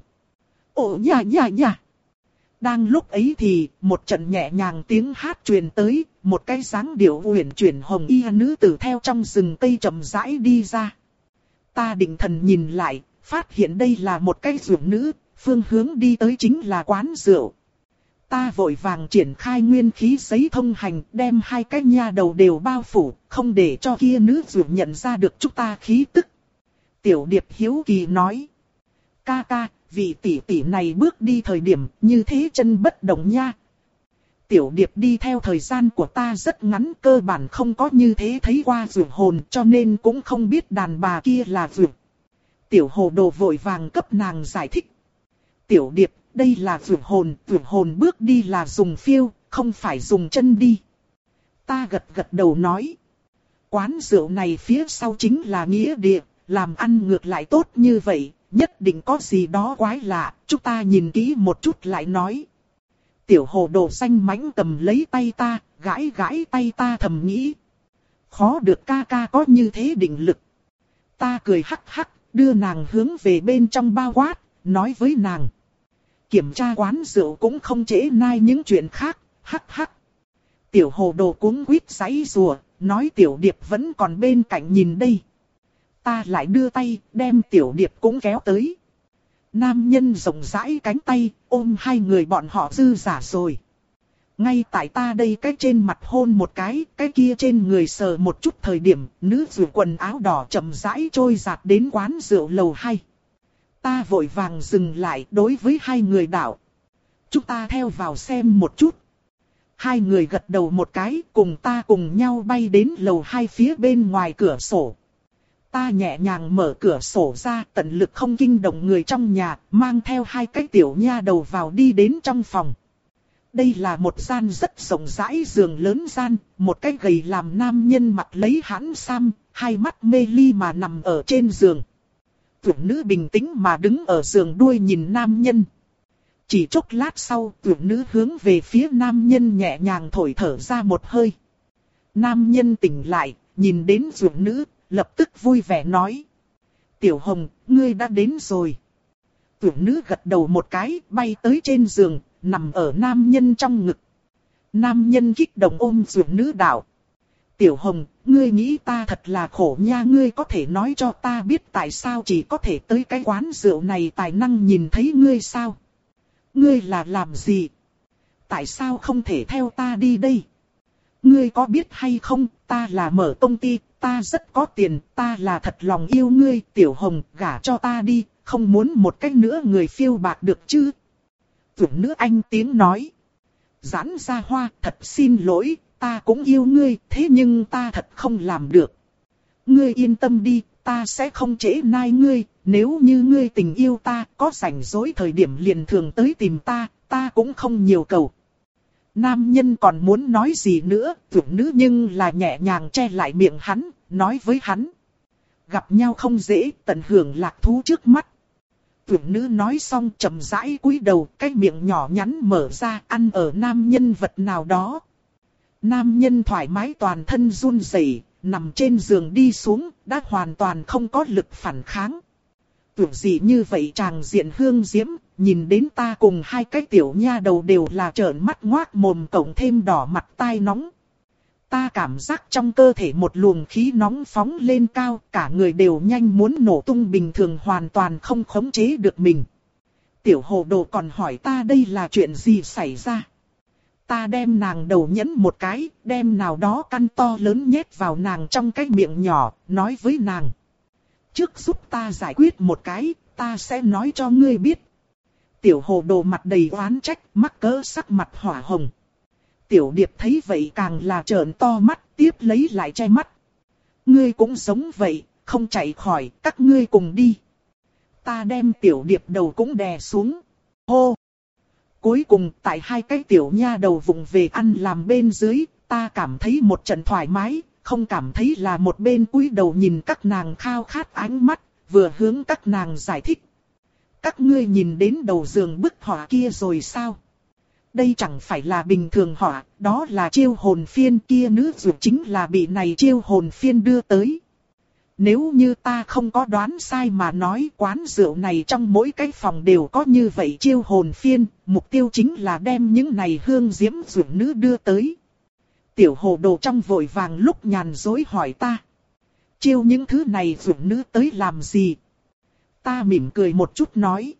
Ồ nha nha nha. Đang lúc ấy thì, một trận nhẹ nhàng tiếng hát truyền tới, một cái dáng điệu uyển chuyển hồng y nữ tử theo trong rừng cây chậm rãi đi ra. Ta định thần nhìn lại, phát hiện đây là một cái dược nữ, phương hướng đi tới chính là quán rượu. Ta vội vàng triển khai nguyên khí giấy thông hành, đem hai cái nha đầu đều bao phủ, không để cho kia nữ dược nhận ra được chúng ta khí tức. Tiểu Điệp hiếu kỳ nói. Ca ca, vị tỷ tỷ này bước đi thời điểm như thế chân bất động nha. Tiểu Điệp đi theo thời gian của ta rất ngắn, cơ bản không có như thế thấy qua dược hồn, cho nên cũng không biết đàn bà kia là dược. Tiểu hồ đồ vội vàng cấp nàng giải thích. Tiểu Điệp, đây là dược hồn, dược hồn bước đi là dùng phiêu, không phải dùng chân đi. Ta gật gật đầu nói. Quán rượu này phía sau chính là nghĩa địa, làm ăn ngược lại tốt như vậy, nhất định có gì đó quái lạ, chúng ta nhìn kỹ một chút lại nói. Tiểu hồ đồ xanh mãnh cầm lấy tay ta, gãi gãi tay ta thầm nghĩ. Khó được ca ca có như thế định lực. Ta cười hắc hắc, đưa nàng hướng về bên trong bao quát, nói với nàng. Kiểm tra quán rượu cũng không trễ nai những chuyện khác, hắc hắc. Tiểu hồ đồ cuống quýt giãy rùa, nói Tiểu Điệp vẫn còn bên cạnh nhìn đây. Ta lại đưa tay, đem Tiểu Điệp cũng kéo tới. Nam nhân rộng rãi cánh tay, ôm hai người bọn họ dư giả rồi. Ngay tại ta đây cái trên mặt hôn một cái, cái kia trên người sờ một chút thời điểm, nữ dù quần áo đỏ chậm rãi trôi giạt đến quán rượu lầu hai. Ta vội vàng dừng lại đối với hai người đạo. Chúng ta theo vào xem một chút. Hai người gật đầu một cái, cùng ta cùng nhau bay đến lầu hai phía bên ngoài cửa sổ. Ta nhẹ nhàng mở cửa sổ ra, tận lực không kinh động người trong nhà, mang theo hai cái tiểu nha đầu vào đi đến trong phòng. Đây là một gian rất rộng rãi giường lớn gian, một cái gầy làm nam nhân mặc lấy hãn sam, hai mắt mê ly mà nằm ở trên giường. Tuyển nữ bình tĩnh mà đứng ở giường đuôi nhìn nam nhân. Chỉ chốc lát sau, tuyển nữ hướng về phía nam nhân nhẹ nhàng thổi thở ra một hơi. Nam nhân tỉnh lại, nhìn đến tuyển nữ, lập tức vui vẻ nói. Tiểu Hồng, ngươi đã đến rồi. Tuyển nữ gật đầu một cái, bay tới trên giường, nằm ở nam nhân trong ngực. Nam nhân kích động ôm tuyển nữ đạo. Tiểu Hồng, ngươi nghĩ ta thật là khổ nha, ngươi có thể nói cho ta biết tại sao chỉ có thể tới cái quán rượu này tài năng nhìn thấy ngươi sao? Ngươi là làm gì? Tại sao không thể theo ta đi đây? Ngươi có biết hay không, ta là mở công ty, ta rất có tiền, ta là thật lòng yêu ngươi, Tiểu Hồng, gả cho ta đi, không muốn một cách nữa người phiêu bạc được chứ? Tưởng nữ anh tiếng nói. Giãn ra Hoa, thật xin lỗi, ta cũng yêu ngươi, thế nhưng ta thật không làm được. Ngươi yên tâm đi, ta sẽ không trễ nai ngươi, nếu như ngươi tình yêu ta, có rảnh rỗi thời điểm liền thường tới tìm ta, ta cũng không nhiều cầu. Nam nhân còn muốn nói gì nữa, tưởng nữ nhưng là nhẹ nhàng che lại miệng hắn, nói với hắn. Gặp nhau không dễ, tận hưởng lạc thú trước mắt. Tưởng nữ nói xong chậm rãi cúi đầu, cái miệng nhỏ nhắn mở ra, ăn ở nam nhân vật nào đó. Nam nhân thoải mái toàn thân run rẩy, nằm trên giường đi xuống, đã hoàn toàn không có lực phản kháng. Tưởng gì như vậy chàng diện hương diễm, nhìn đến ta cùng hai cái tiểu nha đầu đều là trợn mắt ngoác mồm cộng thêm đỏ mặt tai nóng. Ta cảm giác trong cơ thể một luồng khí nóng phóng lên cao, cả người đều nhanh muốn nổ tung bình thường hoàn toàn không khống chế được mình. Tiểu hồ đồ còn hỏi ta đây là chuyện gì xảy ra. Ta đem nàng đầu nhấn một cái, đem nào đó căn to lớn nhét vào nàng trong cái miệng nhỏ, nói với nàng. Trước giúp ta giải quyết một cái, ta sẽ nói cho ngươi biết. Tiểu hồ đồ mặt đầy oán trách, mắc cỡ sắc mặt hỏa hồng. Tiểu điệp thấy vậy càng là trợn to mắt, tiếp lấy lại che mắt. Ngươi cũng giống vậy, không chạy khỏi, các ngươi cùng đi. Ta đem tiểu điệp đầu cũng đè xuống. Hô! Cuối cùng tại hai cái tiểu nha đầu vùng về ăn làm bên dưới, ta cảm thấy một trận thoải mái, không cảm thấy là một bên cúi đầu nhìn các nàng khao khát ánh mắt, vừa hướng các nàng giải thích. Các ngươi nhìn đến đầu giường bức họa kia rồi sao? Đây chẳng phải là bình thường họa, đó là chiêu hồn phiên, kia nữ dược chính là bị này chiêu hồn phiên đưa tới. Nếu như ta không có đoán sai mà nói, quán rượu này trong mỗi cái phòng đều có như vậy chiêu hồn phiên, mục tiêu chính là đem những này hương diễm dược nữ đưa tới. Tiểu hồ đồ trong vội vàng lúc nhàn dối hỏi ta. Chiêu những thứ này dược nữ tới làm gì? Ta mỉm cười một chút nói.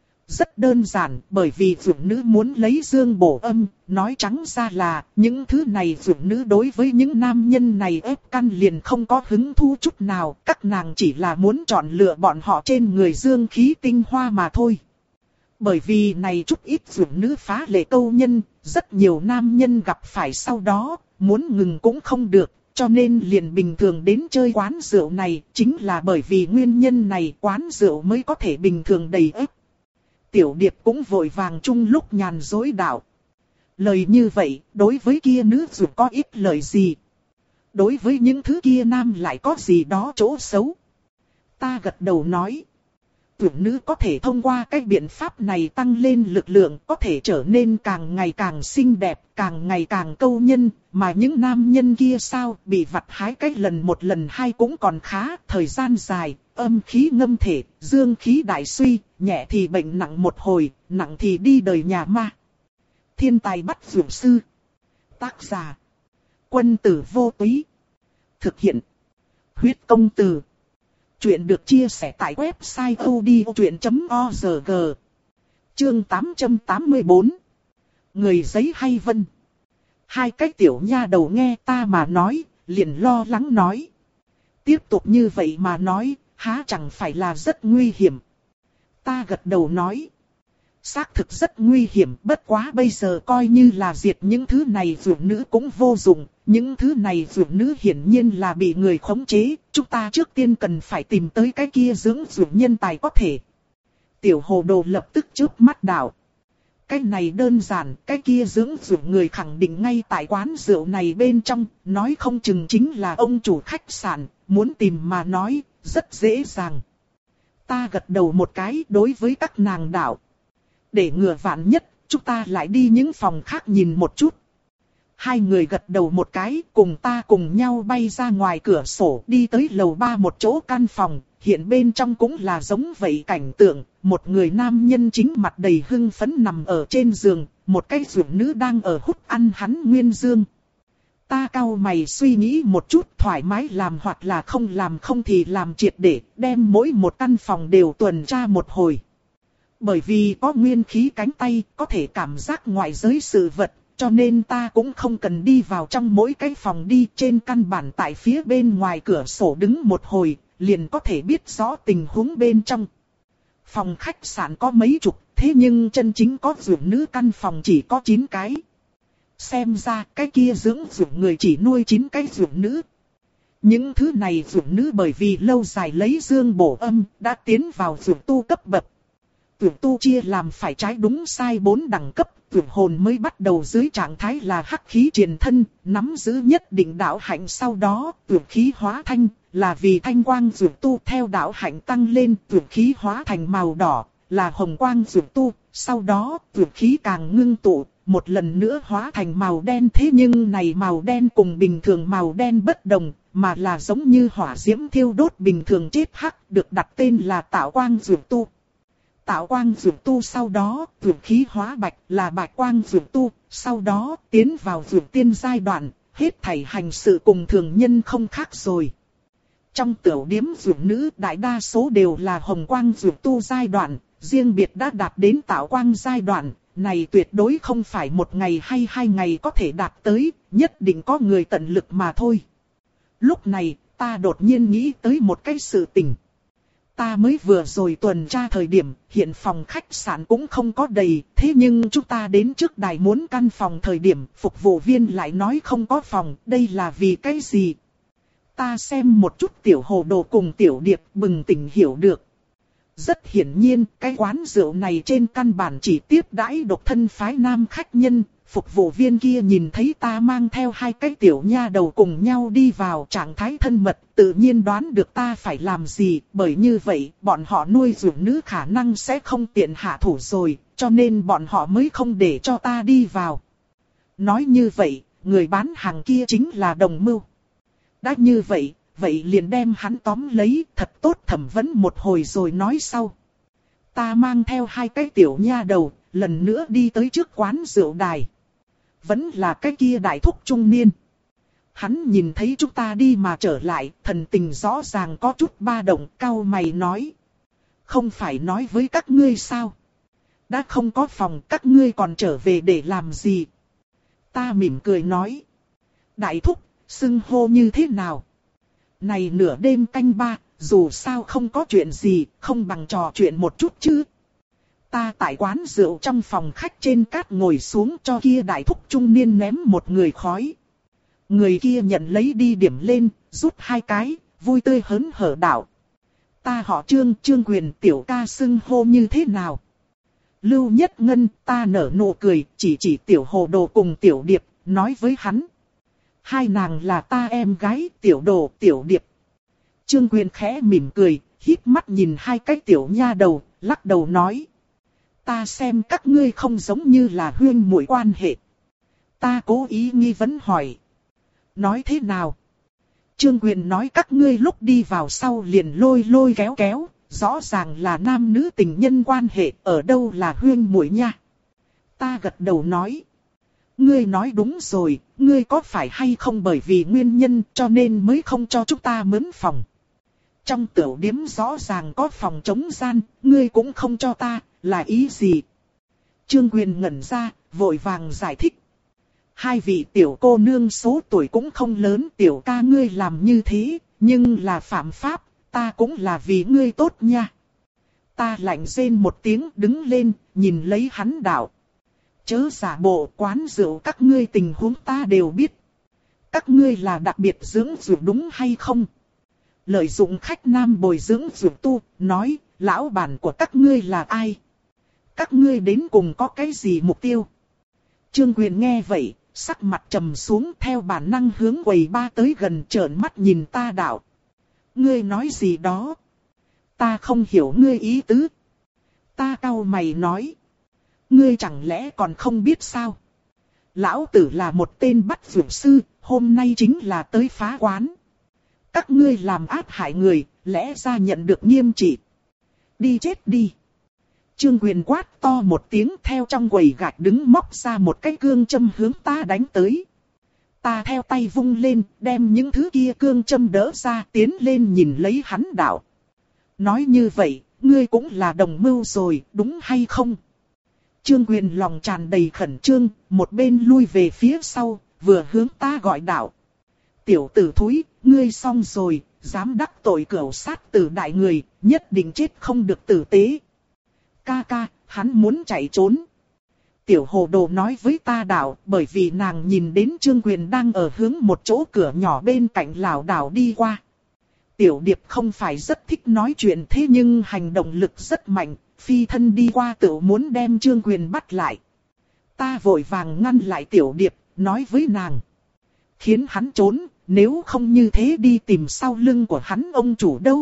Rất đơn giản, bởi vì dược nữ muốn lấy dương bổ âm, nói trắng ra là, những thứ này dược nữ đối với những nam nhân này ép căn liền không có hứng thú chút nào, các nàng chỉ là muốn chọn lựa bọn họ trên người dương khí tinh hoa mà thôi. Bởi vì này chút ít dược nữ phá lệ câu nhân, rất nhiều nam nhân gặp phải sau đó, muốn ngừng cũng không được, cho nên liền bình thường đến chơi quán rượu này, chính là bởi vì nguyên nhân này quán rượu mới có thể bình thường đầy ép. Tiểu điệp cũng vội vàng chung lúc nhàn dối đạo. Lời như vậy, đối với kia nữ dù có ít lời gì? Đối với những thứ kia nam lại có gì đó chỗ xấu? Ta gật đầu nói. Tuyển nữ có thể thông qua cái biện pháp này tăng lên lực lượng, có thể trở nên càng ngày càng xinh đẹp, càng ngày càng câu nhân, mà những nam nhân kia sao, bị vặt hái cách lần một lần hai cũng còn khá, thời gian dài, âm khí ngâm thể, dương khí đại suy, nhẹ thì bệnh nặng một hồi, nặng thì đi đời nhà ma. Thiên tài bắt dược sư. Tác giả. Quân tử vô túy. Thực hiện. Huyết công từ. Chuyện được chia sẻ tại website odchuyện chấm org. Chương tám trăm tám mươi bốn. Người giấy hay vân. Hai cái tiểu nha đầu nghe ta mà nói, liền lo lắng nói. Tiếp tục như vậy mà nói, há chẳng phải là rất nguy hiểm. Ta gật đầu nói. Xác thực rất nguy hiểm, bất quá bây giờ coi như là diệt những thứ này dược nữ cũng vô dụng. Những thứ này dược nữ hiển nhiên là bị người khống chế, chúng ta trước tiên cần phải tìm tới cái kia dưỡng dược nhân tài có thể. Tiểu hồ đồ lập tức chớp mắt đạo. Cái này đơn giản, cái kia dưỡng dược người khẳng định ngay tại quán rượu này bên trong, nói không chừng chính là ông chủ khách sạn, muốn tìm mà nói, rất dễ dàng. Ta gật đầu một cái đối với các nàng đạo. Để ngừa vạn nhất, chúng ta lại đi những phòng khác nhìn một chút. Hai người gật đầu một cái, cùng ta cùng nhau bay ra ngoài cửa sổ, đi tới lầu ba một chỗ căn phòng, hiện bên trong cũng là giống vậy cảnh tượng, một người nam nhân chính mặt đầy hưng phấn nằm ở trên giường, một cái dược nữ đang ở hút ăn hắn nguyên dương. Ta cau mày suy nghĩ một chút, thoải mái làm hoặc là không làm không thì làm triệt để, đem mỗi một căn phòng đều tuần tra một hồi. Bởi vì có nguyên khí cánh tay, có thể cảm giác ngoại giới sự vật. Cho nên ta cũng không cần đi vào trong mỗi cái phòng đi, trên căn bản tại phía bên ngoài cửa sổ đứng một hồi, liền có thể biết rõ tình huống bên trong. Phòng khách sạn có mấy chục, thế nhưng chân chính có dưỡng nữ căn phòng chỉ có chín cái. Xem ra cái kia dưỡng dưỡng người chỉ nuôi chín cái dưỡng nữ. Những thứ này dưỡng nữ bởi vì lâu dài lấy dương bổ âm đã tiến vào dưỡng tu cấp bậc. Dưỡng tu chia làm phải trái đúng sai bốn đẳng cấp, dưỡng hồn mới bắt đầu dưới trạng thái là hắc khí triền thân, nắm giữ nhất định đạo hạnh, sau đó dưỡng khí hóa thanh, là vì thanh quang dưỡng tu, theo đạo hạnh tăng lên dưỡng khí hóa thành màu đỏ, là hồng quang dưỡng tu, sau đó dưỡng khí càng ngưng tụ, một lần nữa hóa thành màu đen. Thế nhưng này màu đen cùng bình thường màu đen bất đồng, mà là giống như hỏa diễm thiêu đốt bình thường chết hắc, được đặt tên là tạo quang dưỡng tu. Tạo quang dưỡng tu sau đó, dưỡng khí hóa bạch là bạch quang dưỡng tu, sau đó tiến vào dưỡng tiên giai đoạn, hết thảy hành sự cùng thường nhân không khác rồi. Trong tiểu điếm dưỡng nữ đại đa số đều là hồng quang dưỡng tu giai đoạn, riêng biệt đã đạt đến tạo quang giai đoạn, này tuyệt đối không phải một ngày hay hai ngày có thể đạt tới, nhất định có người tận lực mà thôi. Lúc này, ta đột nhiên nghĩ tới một cái sự tình. Ta mới vừa rồi tuần tra thời điểm, hiện phòng khách sạn cũng không có đầy, thế nhưng chúng ta đến trước đài muốn căn phòng thời điểm, phục vụ viên lại nói không có phòng, đây là vì cái gì? Ta xem một chút tiểu hồ đồ cùng tiểu điệp bừng tỉnh hiểu được. Rất hiển nhiên, cái quán rượu này trên căn bản chỉ tiếp đãi độc thân phái nam khách nhân. Phục vụ viên kia nhìn thấy ta mang theo hai cái tiểu nha đầu cùng nhau đi vào trạng thái thân mật, tự nhiên đoán được ta phải làm gì, bởi như vậy, bọn họ nuôi dưỡng nữ khả năng sẽ không tiện hạ thủ rồi, cho nên bọn họ mới không để cho ta đi vào. Nói như vậy, người bán hàng kia chính là đồng mưu. Đã như vậy, vậy liền đem hắn tóm lấy, thật tốt thẩm vấn một hồi rồi nói sau. Ta mang theo hai cái tiểu nha đầu, lần nữa đi tới trước quán rượu đài. Vẫn là cái kia đại thúc trung niên. Hắn nhìn thấy chúng ta đi mà trở lại, thần tình rõ ràng có chút ba động, cau mày nói. Không phải nói với các ngươi sao? Đã không có phòng, các ngươi còn trở về để làm gì? Ta mỉm cười nói. Đại thúc, xưng hô như thế nào? Này nửa đêm canh ba, dù sao không có chuyện gì, không bằng trò chuyện một chút chứ. Ta tại quán rượu trong phòng khách trên cát ngồi xuống cho kia đại thúc trung niên ném một người khói. Người kia nhận lấy đi điểm lên, rút hai cái, vui tươi hớn hở đạo. Ta họ Trương, Trương Quyền, tiểu ca xưng hô như thế nào? Lưu Nhất Ngân, ta nở nụ cười, chỉ chỉ tiểu hồ đồ cùng tiểu điệp, nói với hắn. Hai nàng là ta em gái, tiểu đồ, tiểu điệp. Trương Quyền khẽ mỉm cười, híp mắt nhìn hai cái tiểu nha đầu, lắc đầu nói. Ta xem các ngươi không giống như là huyên muội quan hệ. Ta cố ý nghi vấn hỏi. Nói thế nào? Trương Quyền nói các ngươi lúc đi vào sau liền lôi lôi kéo kéo, rõ ràng là nam nữ tình nhân quan hệ, ở đâu là huyên muội nha. Ta gật đầu nói. Ngươi nói đúng rồi, ngươi có phải hay không bởi vì nguyên nhân cho nên mới không cho chúng ta mướn phòng. Trong tiểu điếm rõ ràng có phòng trống gian, ngươi cũng không cho ta, là ý gì? Trương Quyền ngẩn ra, vội vàng giải thích. Hai vị tiểu cô nương số tuổi cũng không lớn, tiểu ca ngươi làm như thế, nhưng là phạm pháp, ta cũng là vì ngươi tốt nha. Ta lạnh rên một tiếng đứng lên, nhìn lấy hắn đạo. Chớ giả bộ, quán rượu các ngươi tình huống ta đều biết. Các ngươi là đặc biệt dưỡng dưỡng đúng hay không? Lợi dụng khách nam bồi dưỡng dưỡng tu, nói, lão bản của các ngươi là ai? Các ngươi đến cùng có cái gì mục tiêu? Trương Quyền nghe vậy, sắc mặt trầm xuống theo bản năng hướng quầy ba tới gần trợn mắt nhìn ta đạo. Ngươi nói gì đó? Ta không hiểu ngươi ý tứ. Ta cau mày nói. Ngươi chẳng lẽ còn không biết sao? Lão tử là một tên bắt dược sư, hôm nay chính là tới phá quán. Các ngươi làm ác hại người, lẽ ra nhận được nghiêm trị. Đi chết đi. Trương Quyền quát to một tiếng theo trong quầy gạch đứng móc ra một cái cương châm hướng ta đánh tới. Ta theo tay vung lên, đem những thứ kia cương châm đỡ ra tiến lên nhìn lấy hắn đạo. Nói như vậy, ngươi cũng là đồng mưu rồi, đúng hay không? Trương Quyền lòng tràn đầy khẩn trương, một bên lui về phía sau, vừa hướng ta gọi đạo. Tiểu tử thúi, ngươi xong rồi, dám đắc tội cửu sát tử đại người, nhất định chết không được tử tế. hắn muốn chạy trốn. Tiểu hồ đồ nói với ta đảo, bởi vì nàng nhìn đến Trương Quyền đang ở hướng một chỗ cửa nhỏ bên cạnh lảo đảo đi qua. Tiểu điệp không phải rất thích nói chuyện thế nhưng hành động lực rất mạnh, phi thân đi qua tự muốn đem Trương Quyền bắt lại. Ta vội vàng ngăn lại tiểu điệp, nói với nàng. Khiến hắn trốn, nếu không như thế đi tìm sau lưng của hắn ông chủ đâu.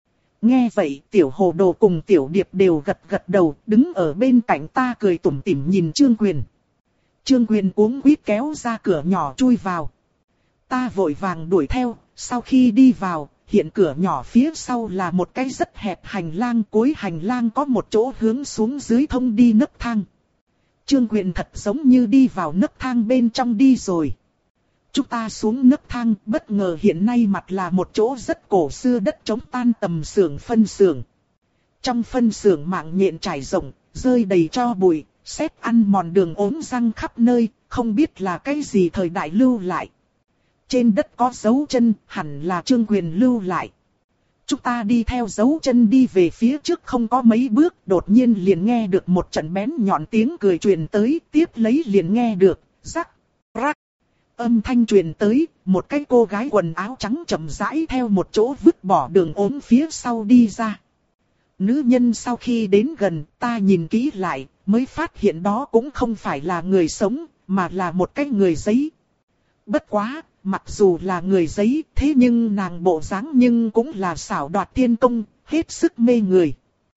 Nghe vậy tiểu hồ đồ cùng tiểu điệp đều gật gật đầu, đứng ở bên cạnh ta cười tủm tỉm nhìn Trương Quyền. Trương Quyền cuống quýt kéo ra cửa nhỏ chui vào. Ta vội vàng đuổi theo, sau khi đi vào, hiện cửa nhỏ phía sau là một cái rất hẹp hành lang, cuối hành lang có một chỗ hướng xuống dưới thông đi nấc thang. Trương Quyền thật giống như đi vào nấc thang bên trong đi rồi. Chúng ta xuống nấc thang, bất ngờ hiện nay mặt là một chỗ rất cổ xưa đất trống tan tầm xưởng phân xưởng. Trong phân xưởng mạng nhện trải rộng, rơi đầy tro bụi, sét ăn mòn đường ốm răng khắp nơi, không biết là cái gì thời đại lưu lại. Trên đất có dấu chân, hẳn là Trương Quyền lưu lại. Chúng ta đi theo dấu chân đi về phía trước không có mấy bước, đột nhiên liền nghe được một trận bén nhọn tiếng cười truyền tới, tiếp lấy liền nghe được, rắc, rắc. Âm thanh truyền tới, một cái cô gái quần áo trắng chậm rãi theo một chỗ vứt bỏ đường ốm phía sau đi ra. Nữ nhân sau khi đến gần, ta nhìn kỹ lại, mới phát hiện đó cũng không phải là người sống, mà là một cái người giấy. Bất quá, mặc dù là người giấy, thế nhưng nàng bộ dáng nhưng cũng là xảo đoạt tiên công, hết sức mê người.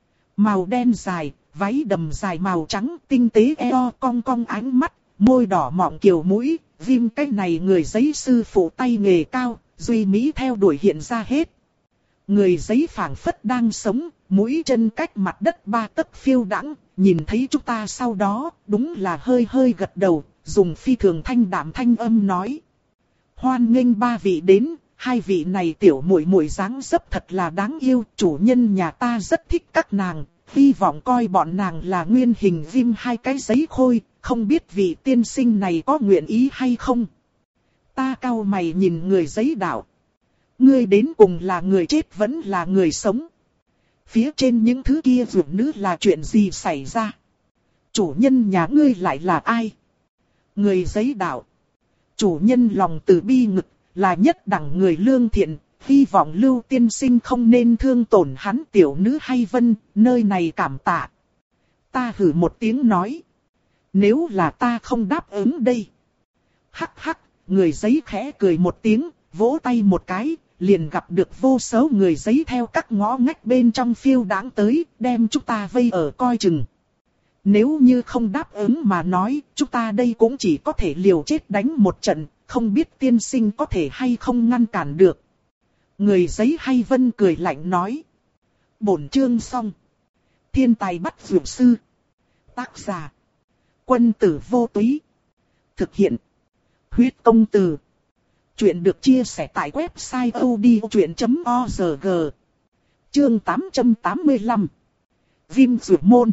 Màu đen dài, váy đầm dài màu trắng, tinh tế eo cong cong ánh mắt, môi đỏ mọng kiều mũi, viêm cái này người giấy sư phụ tay nghề cao, duy mỹ theo đuổi hiện ra hết. Người giấy phảng phất đang sống, mũi chân cách mặt đất ba tấc phiêu đãng, nhìn thấy chúng ta sau đó, đúng là hơi hơi gật đầu, dùng phi thường thanh đạm thanh âm nói. Hoan nghênh ba vị đến, hai vị này tiểu muội muội dáng dấp thật là đáng yêu, chủ nhân nhà ta rất thích các nàng, hy vọng coi bọn nàng là nguyên hình viêm hai cái giấy khôi, không biết vị tiên sinh này có nguyện ý hay không. Ta cau mày nhìn người giấy đạo. Ngươi đến cùng là người chết vẫn là người sống. Phía trên những thứ kia vượt nữ là chuyện gì xảy ra? Chủ nhân nhà ngươi lại là ai? Người giấy đạo. Chủ nhân lòng từ bi ngực, là nhất đẳng người lương thiện, hy vọng Lưu tiên sinh không nên thương tổn hắn tiểu nữ hay vân, nơi này cảm tạ. Ta hử một tiếng nói. Nếu là ta không đáp ứng đây. Hắc hắc, người giấy khẽ cười một tiếng, vỗ tay một cái, liền gặp được vô số người giấy theo các ngõ ngách bên trong phiêu đãng tới, đem chúng ta vây ở coi chừng. Nếu như không đáp ứng mà nói, chúng ta đây cũng chỉ có thể liều chết đánh một trận, không biết tiên sinh có thể hay không ngăn cản được. Người giấy hay vân cười lạnh nói. Bổn chương xong. Thiên tài bắt dược sư. Tác giả. Quân tử vô túy. Thực hiện. Huyết công từ. Chuyện được chia sẻ tại website odchuyện chấm org. Chương tám trăm tám mươi lăm. Viêm dược môn.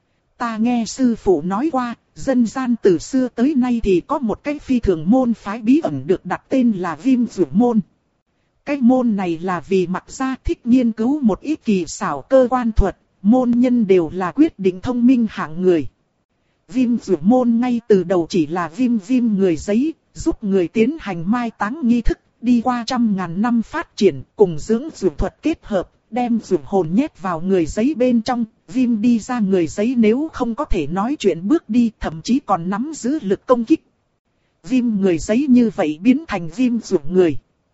Ta nghe sư phụ nói qua, dân gian từ xưa tới nay thì có một cái phi thường môn phái bí ẩn được đặt tên là Viêm dược môn. Cái môn này là vì mặc gia thích nghiên cứu một ít kỳ xảo cơ quan thuật, môn nhân đều là quyết định thông minh hạng người. Viêm dược môn ngay từ đầu chỉ là viêm viêm người giấy, giúp người tiến hành mai táng nghi thức, đi qua trăm ngàn năm phát triển, cùng dưỡng dược thuật kết hợp, đem dược hồn nhét vào người giấy bên trong, viêm đi ra người giấy nếu không có thể nói chuyện bước đi, thậm chí còn nắm giữ lực công kích. Viêm người giấy như vậy biến thành viêm dược người.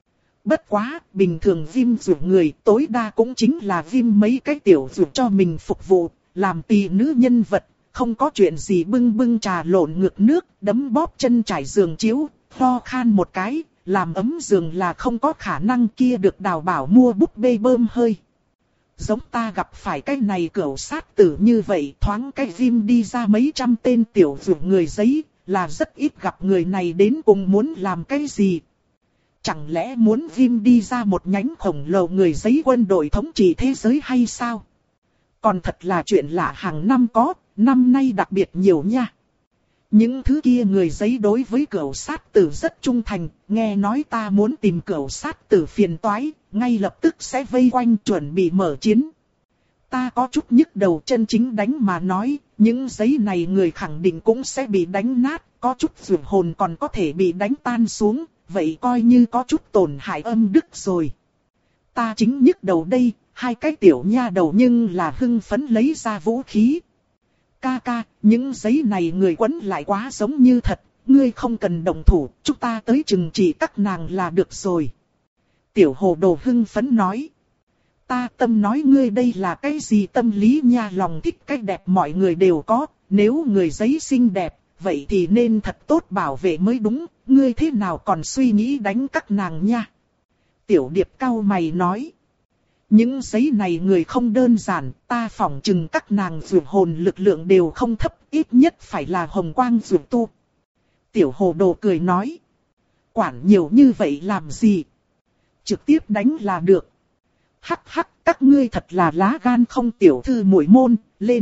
Bất quá, bình thường viêm dược người tối đa cũng chính là viêm mấy cái tiểu dược cho mình phục vụ, làm tỳ nữ nhân vật, không có chuyện gì bưng bưng trà lộn ngược nước, đấm bóp chân trải giường chiếu, ho khan một cái, làm ấm giường là không có khả năng kia được đào bảo mua búp bê bơm hơi. Giống ta gặp phải cái này cửu sát tử như vậy, thoáng cái viêm đi ra mấy trăm tên tiểu dược người giấy, là rất ít gặp người này đến cùng muốn làm cái gì. Chẳng lẽ muốn viêm đi ra một nhánh khổng lồ người giấy quân đội thống trị thế giới hay sao? Còn thật là chuyện lạ hàng năm có, năm nay đặc biệt nhiều nha. Những thứ kia người giấy đối với cửu sát tử rất trung thành, nghe nói ta muốn tìm cửu sát tử phiền toái, ngay lập tức sẽ vây quanh chuẩn bị mở chiến. Ta có chút nhức đầu, chân chính đánh mà nói, những giấy này người khẳng định cũng sẽ bị đánh nát, có chút vượt hồn còn có thể bị đánh tan xuống, vậy coi như có chút tổn hại âm đức rồi. Ta chính nhức đầu đây, hai cái tiểu nha đầu nhưng là hưng phấn lấy ra vũ khí. Ca ca, những giấy này người quấn lại quá giống như thật, ngươi không cần động thủ, chúng ta tới trừng trị các nàng là được rồi. Tiểu hồ đồ hưng phấn nói. Ta tâm nói ngươi đây là cái gì tâm lý nha, lòng thích cái đẹp mọi người đều có, nếu người giấy xinh đẹp, vậy thì nên thật tốt bảo vệ mới đúng, ngươi thế nào còn suy nghĩ đánh các nàng nha. Tiểu điệp cau mày nói. Những giấy này người không đơn giản, ta phỏng chừng các nàng vượt hồn lực lượng đều không thấp, ít nhất phải là hồng quang vượt tu. Tiểu hồ đồ cười nói. Quản nhiều như vậy làm gì? Trực tiếp đánh là được. Hắc hắc, các ngươi thật là lá gan không, tiểu thư muội môn, lên.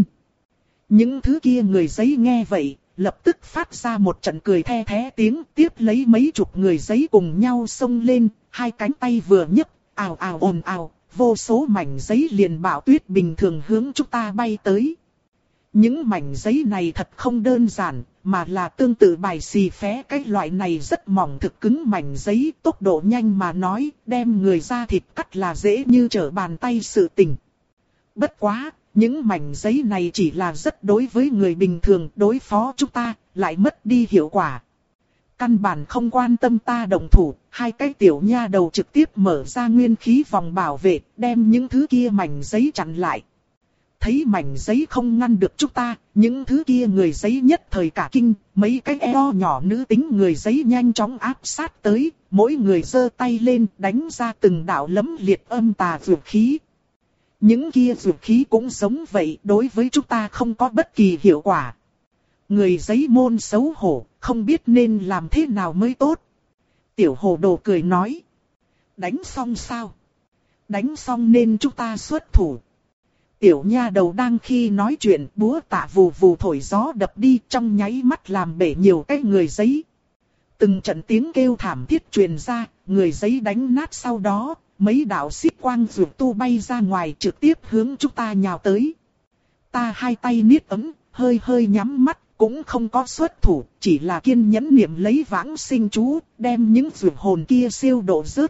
Những thứ kia người giấy nghe vậy, lập tức phát ra một trận cười the thé tiếng, tiếp lấy mấy chục người giấy cùng nhau xông lên, hai cánh tay vừa nhấc, ào ào ồn ào, vô số mảnh giấy liền bão tuyết bình thường hướng chúng ta bay tới. Những mảnh giấy này thật không đơn giản, mà là tương tự bài xì phé, cái loại này rất mỏng thực cứng mảnh giấy, tốc độ nhanh mà nói, đem người ra thịt cắt là dễ như trở bàn tay sự tình. Bất quá, những mảnh giấy này chỉ là rất đối với người bình thường, đối phó chúng ta, lại mất đi hiệu quả. Căn bản không quan tâm ta động thủ, hai cái tiểu nha đầu trực tiếp mở ra nguyên khí vòng bảo vệ, đem những thứ kia mảnh giấy chặn lại. Thấy mảnh giấy không ngăn được chúng ta, những thứ kia người giấy nhất thời cả kinh, mấy cái eo nhỏ nữ tính người giấy nhanh chóng áp sát tới, mỗi người giơ tay lên đánh ra từng đạo lấm liệt âm tà dược khí. Những kia dược khí cũng giống vậy, đối với chúng ta không có bất kỳ hiệu quả. Người giấy môn xấu hổ, không biết nên làm thế nào mới tốt. Tiểu hồ đồ cười nói. Đánh xong sao? Đánh xong nên chúng ta xuất thủ. Tiểu nha đầu đang khi nói chuyện, búa tạ vù vù thổi gió đập đi, trong nháy mắt làm bể nhiều cái người giấy. Từng trận tiếng kêu thảm thiết truyền ra, người giấy đánh nát sau đó, mấy đạo xích quang dược tu bay ra ngoài trực tiếp hướng chúng ta nhào tới. Ta hai tay niết ấm, hơi hơi nhắm mắt, cũng không có xuất thủ, chỉ là kiên nhẫn niệm lấy vãng sinh chú, đem những dược hồn kia siêu độ rớt.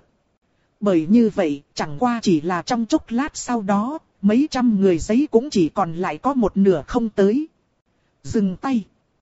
Bởi như vậy, chẳng qua chỉ là trong chốc lát sau đó, mấy trăm người giấy cũng chỉ còn lại có một nửa không tới. Dừng tay.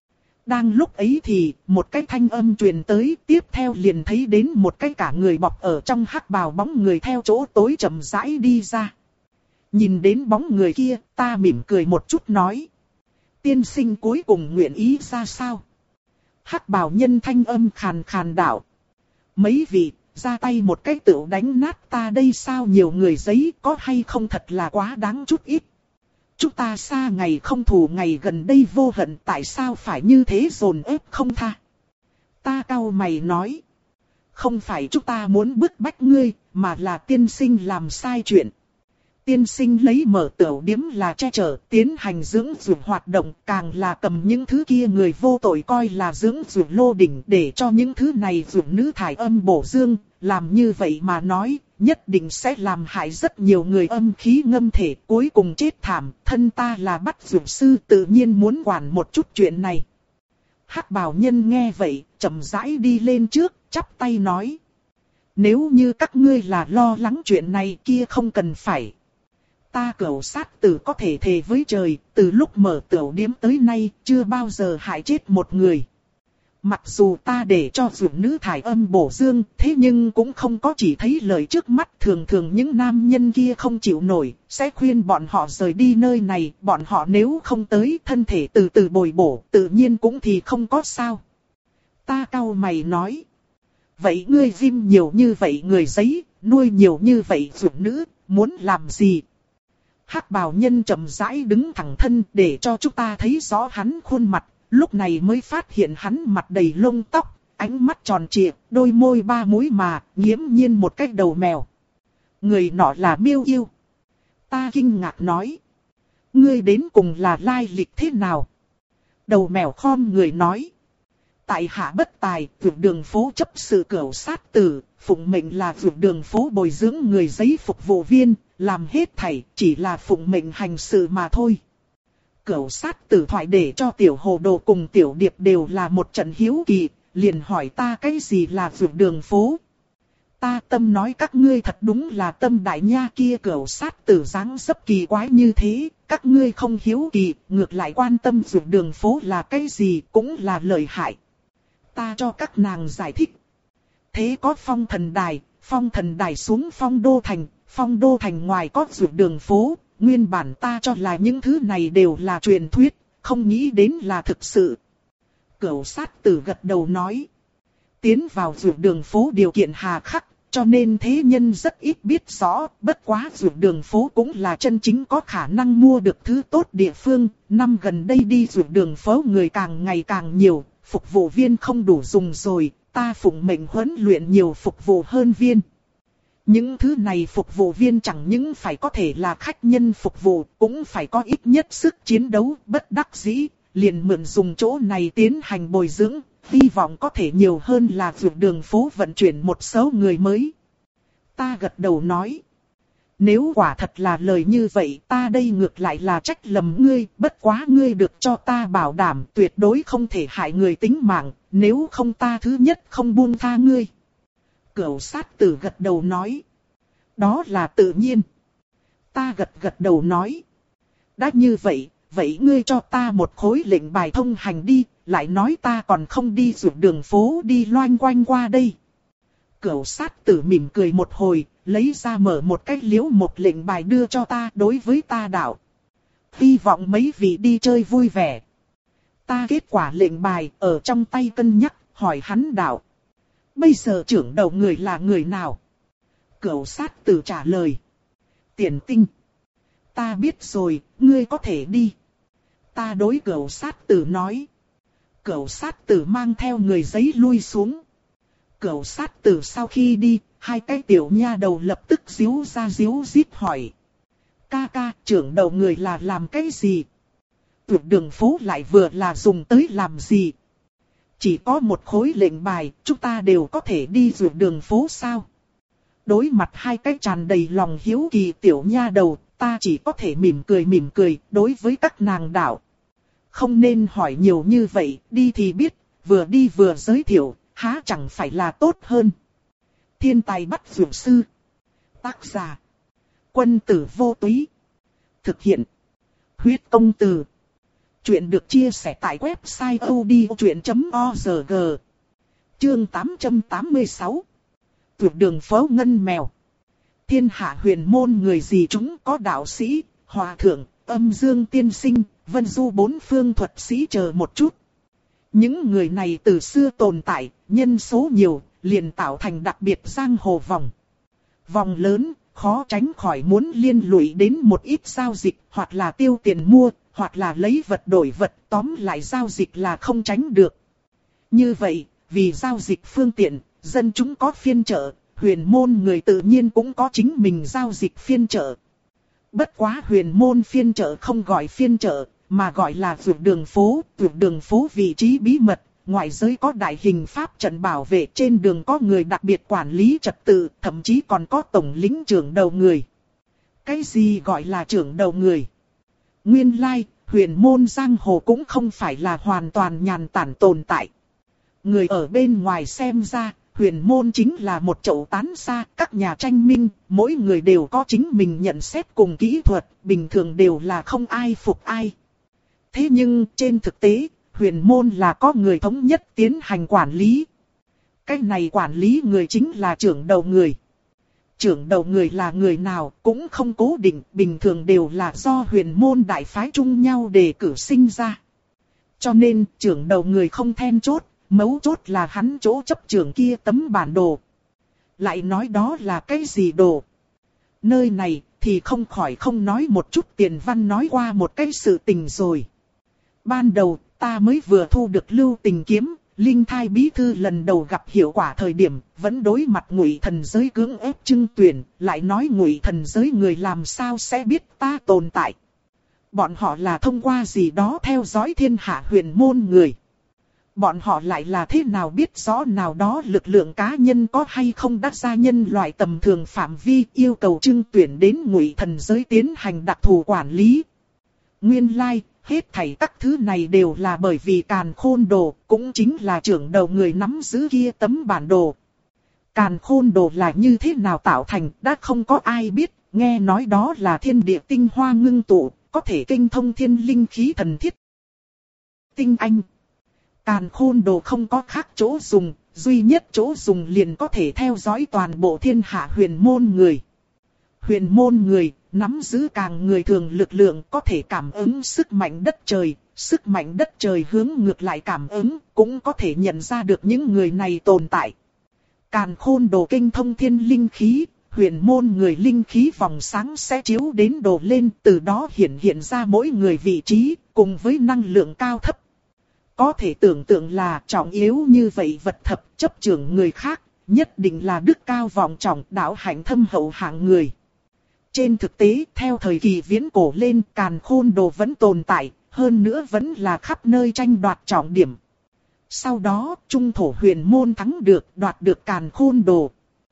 Đang lúc ấy thì, một cái thanh âm truyền tới, tiếp theo liền thấy đến một cái cả người bọc ở trong hắc bào bóng người theo chỗ tối chậm rãi đi ra. Nhìn đến bóng người kia, ta mỉm cười một chút nói. Tiên sinh cuối cùng nguyện ý ra sao? Hắc bào nhân thanh âm khàn khàn đạo. Mấy vị, ra tay một cái tựu đánh nát ta đây sao, nhiều người giấy có hay không thật là quá đáng chút ít. Chúng ta xa ngày không thù ngày gần đây vô hận, tại sao phải như thế dồn ép không tha? Ta cau mày nói. Không phải chúng ta muốn bức bách ngươi, mà là tiên sinh làm sai chuyện. Tiên sinh lấy mở tiểu điếm là che chở, tiến hành dưỡng dục hoạt động, càng là cầm những thứ kia người vô tội coi là dưỡng dục lô đỉnh, để cho những thứ này dục nữ thải âm bổ dương, làm như vậy mà nói, nhất định sẽ làm hại rất nhiều người âm khí ngâm thể, cuối cùng chết thảm. Thân ta là bắt dục sư, tự nhiên muốn quản một chút chuyện này. Hắc bào nhân nghe vậy, chậm rãi đi lên trước, chắp tay nói. Nếu như các ngươi là lo lắng chuyện này kia không cần phải. Ta cửu sát tử có thể thề với trời, từ lúc mở tiểu điếm tới nay, chưa bao giờ hại chết một người. Mặc dù ta để cho dược nữ thải âm bổ dương, thế nhưng cũng không có chỉ thấy lời trước mắt. Thường thường những nam nhân kia không chịu nổi, sẽ khuyên bọn họ rời đi nơi này. Bọn họ nếu không tới, thân thể từ từ bồi bổ, tự nhiên cũng thì không có sao. Ta cau mày nói. Vậy ngươi ghim nhiều như vậy người giấy, nuôi nhiều như vậy dược nữ, muốn làm gì? Hắc bào nhân chậm rãi đứng thẳng thân để cho chúng ta thấy rõ hắn khuôn mặt, lúc này mới phát hiện hắn mặt đầy lông tóc, ánh mắt tròn trịa, đôi môi ba múi mà, nghiễm nhiên một cái đầu mèo. Người nọ là Miêu Yêu. Ta kinh ngạc nói. Ngươi đến cùng là lai lịch thế nào? Đầu mèo khom người nói. Tại hạ bất tài, vượt đường phố chấp sự cửu sát tử, phụng mệnh là vượt đường phố bồi dưỡng người giấy phục vụ viên, làm hết thảy chỉ là phụng mệnh hành sự mà thôi. Cửu sát tử thoại để cho tiểu hồ đồ cùng tiểu điệp đều là một trận hiếu kỳ, liền hỏi ta cái gì là vượt đường phố. Ta tâm nói các ngươi thật đúng là tâm đại nha, kia cửu sát tử dáng dấp kỳ quái như thế, các ngươi không hiếu kỳ, ngược lại quan tâm vượt đường phố là cái gì cũng là lợi hại. Ta cho các nàng giải thích. Thế có phong thần đài, phong thần đài xuống phong đô thành, phong đô thành ngoài có vượt đường phố, nguyên bản ta cho là những thứ này đều là truyền thuyết, không nghĩ đến là thực sự. Cửu sát tử gật đầu nói. Tiến vào vượt đường phố điều kiện hà khắc, cho nên thế nhân rất ít biết rõ, bất quá vượt đường phố cũng là chân chính có khả năng mua được thứ tốt địa phương. Năm gần đây đi vượt đường phố người càng ngày càng nhiều, phục vụ viên không đủ dùng rồi, ta phụng mệnh huấn luyện nhiều phục vụ hơn viên. Những thứ này phục vụ viên chẳng những phải có thể là khách nhân phục vụ, cũng phải có ít nhất sức chiến đấu, bất đắc dĩ, liền mượn dùng chỗ này tiến hành bồi dưỡng, hy vọng có thể nhiều hơn là vượt đường phố vận chuyển một số người mới. Ta gật đầu nói, nếu quả thật là lời như vậy, ta đây ngược lại là trách lầm ngươi, bất quá ngươi được cho ta bảo đảm tuyệt đối không thể hại người tính mạng, nếu không ta thứ nhất không buông tha ngươi. Cửu sát tử gật đầu nói, đó là tự nhiên. Ta gật gật đầu nói, đã như vậy, vậy ngươi cho ta một khối lệnh bài thông hành đi, lại nói ta còn không đi vượt đường phố đi loanh quanh qua đây. Cửu sát tử mỉm cười một hồi, lấy ra mở một cái liễu một lệnh bài đưa cho ta, đối với ta đạo. Hy vọng mấy vị đi chơi vui vẻ. Ta kết quả lệnh bài ở trong tay cân nhắc, hỏi hắn đạo. Bây giờ trưởng đầu người là người nào? Cửu sát tử trả lời. Tiền Tinh. Ta biết rồi, ngươi có thể đi. Ta đối cửu sát tử nói. Cửu sát tử mang theo người giấy lui xuống. Cửu sát tử sau khi đi, hai cái tiểu nha đầu lập tức díu ra díu dít hỏi. Ca ca, trưởng đầu người là làm cái gì? Vượt đường phố lại vừa là dùng tới làm gì? Chỉ có một khối lệnh bài, chúng ta đều có thể đi vượt đường phố sao? Đối mặt hai cái tràn đầy lòng hiếu kỳ tiểu nha đầu, ta chỉ có thể mỉm cười mỉm cười, đối với các nàng đạo. Không nên hỏi nhiều như vậy, đi thì biết, vừa đi vừa giới thiệu, há chẳng phải là tốt hơn. Thiên tài bắt vượt sư. Tác giả. Quân tử vô túy. Thực hiện. Huyết công từ. Chuyện được chia sẻ tại website odchuyện chấm org. Chương tám trăm tám mươi sáu. Vượt đường phố ngân mèo. Thiên hạ huyền môn người gì chúng có đạo sĩ, hòa thượng, âm dương tiên sinh, vân du bốn phương thuật sĩ chờ một chút. Những người này từ xưa tồn tại, nhân số nhiều, liền tạo thành đặc biệt giang hồ vòng. Vòng lớn, khó tránh khỏi muốn liên lụy đến một ít giao dịch, hoặc là tiêu tiền mua, hoặc là lấy vật đổi vật, tóm lại giao dịch là không tránh được. Như vậy, vì giao dịch phương tiện, dân chúng có phiên chợ, huyền môn người tự nhiên cũng có chính mình giao dịch phiên chợ. Bất quá huyền môn phiên chợ không gọi phiên chợ, mà gọi là vượt đường phố. Vượt đường phố vị trí bí mật, ngoại giới có đại hình pháp trận bảo vệ, trên đường có người đặc biệt quản lý trật tự, thậm chí còn có tổng lĩnh trưởng đầu người. Cái gì gọi là trưởng đầu người? Nguyên lai, huyền môn giang hồ cũng không phải là hoàn toàn nhàn tản tồn tại. Người ở bên ngoài xem ra, huyền môn chính là một chậu tán xa, các nhà tranh minh, mỗi người đều có chính mình nhận xét cùng kỹ thuật, bình thường đều là không ai phục ai. Thế nhưng trên thực tế, huyền môn là có người thống nhất tiến hành quản lý. Cái này quản lý người chính là trưởng đầu người. Trưởng đầu người là người nào cũng không cố định, bình thường đều là do huyền môn đại phái chung nhau đề cử sinh ra. Cho nên trưởng đầu người không then chốt, mấu chốt là hắn chỗ chấp trưởng kia tấm bản đồ. Lại nói đó là cái gì đồ? Nơi này thì không khỏi không nói một chút Tiền Văn nói qua một cái sự tình rồi. Ban đầu ta mới vừa thu được Lưu Tình kiếm, Linh Thai bí thư lần đầu gặp hiệu quả thời điểm, vẫn đối mặt Ngụy Thần giới cưỡng ép trưng tuyển, lại nói Ngụy Thần giới người làm sao sẽ biết ta tồn tại. Bọn họ là thông qua gì đó theo dõi thiên hạ huyền môn người. Bọn họ lại là thế nào biết rõ nào đó lực lượng cá nhân có hay không đắc ra nhân loại tầm thường phạm vi yêu cầu trưng tuyển đến ngụy thần giới tiến hành đặc thù quản lý. Nguyên lai, like, hết thảy các thứ này đều là bởi vì Càn Khôn Đồ, cũng chính là trưởng đầu người nắm giữ kia tấm bản đồ. Càn Khôn Đồ là như thế nào tạo thành, đã không có ai biết, nghe nói đó là thiên địa tinh hoa ngưng tụ, có thể kinh thông thiên linh khí thần thiết. Tinh Anh. Càn Khôn Đồ không có khác chỗ dùng, duy nhất chỗ dùng liền có thể theo dõi toàn bộ thiên hạ huyền môn người. Huyền môn người, nắm giữ càng người thường lực lượng có thể cảm ứng sức mạnh đất trời, sức mạnh đất trời hướng ngược lại cảm ứng, cũng có thể nhận ra được những người này tồn tại. Càn Khôn Đồ kinh thông thiên linh khí, huyền môn người linh khí vòng sáng sẽ chiếu đến đồ lên, từ đó hiện hiện ra mỗi người vị trí, cùng với năng lượng cao thấp. Có thể tưởng tượng là trọng yếu như vậy vật thập chấp trưởng người khác, nhất định là đức cao vọng trọng đạo hạnh thâm hậu hạng người. Trên thực tế, theo thời kỳ viễn cổ lên, Càn Khôn Đồ vẫn tồn tại, hơn nữa vẫn là khắp nơi tranh đoạt trọng điểm. Sau đó, Trung Thổ Huyền Môn thắng được, đoạt được Càn Khôn Đồ.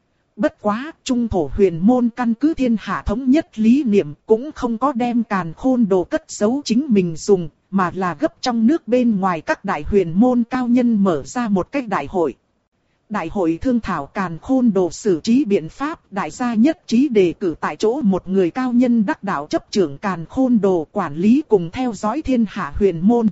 Bất quá, Trung Thổ Huyền Môn căn cứ thiên hạ thống nhất lý niệm, cũng không có đem Càn Khôn Đồ cất giấu chính mình dùng, mà là gấp trong nước bên ngoài các đại huyền môn cao nhân mở ra một cách đại hội. Đại hội thương thảo Càn Khôn Đồ xử trí biện pháp, đại gia nhất trí đề cử tại chỗ một người cao nhân đắc đạo chấp trưởng Càn Khôn Đồ quản lý cùng theo dõi thiên hạ huyền môn.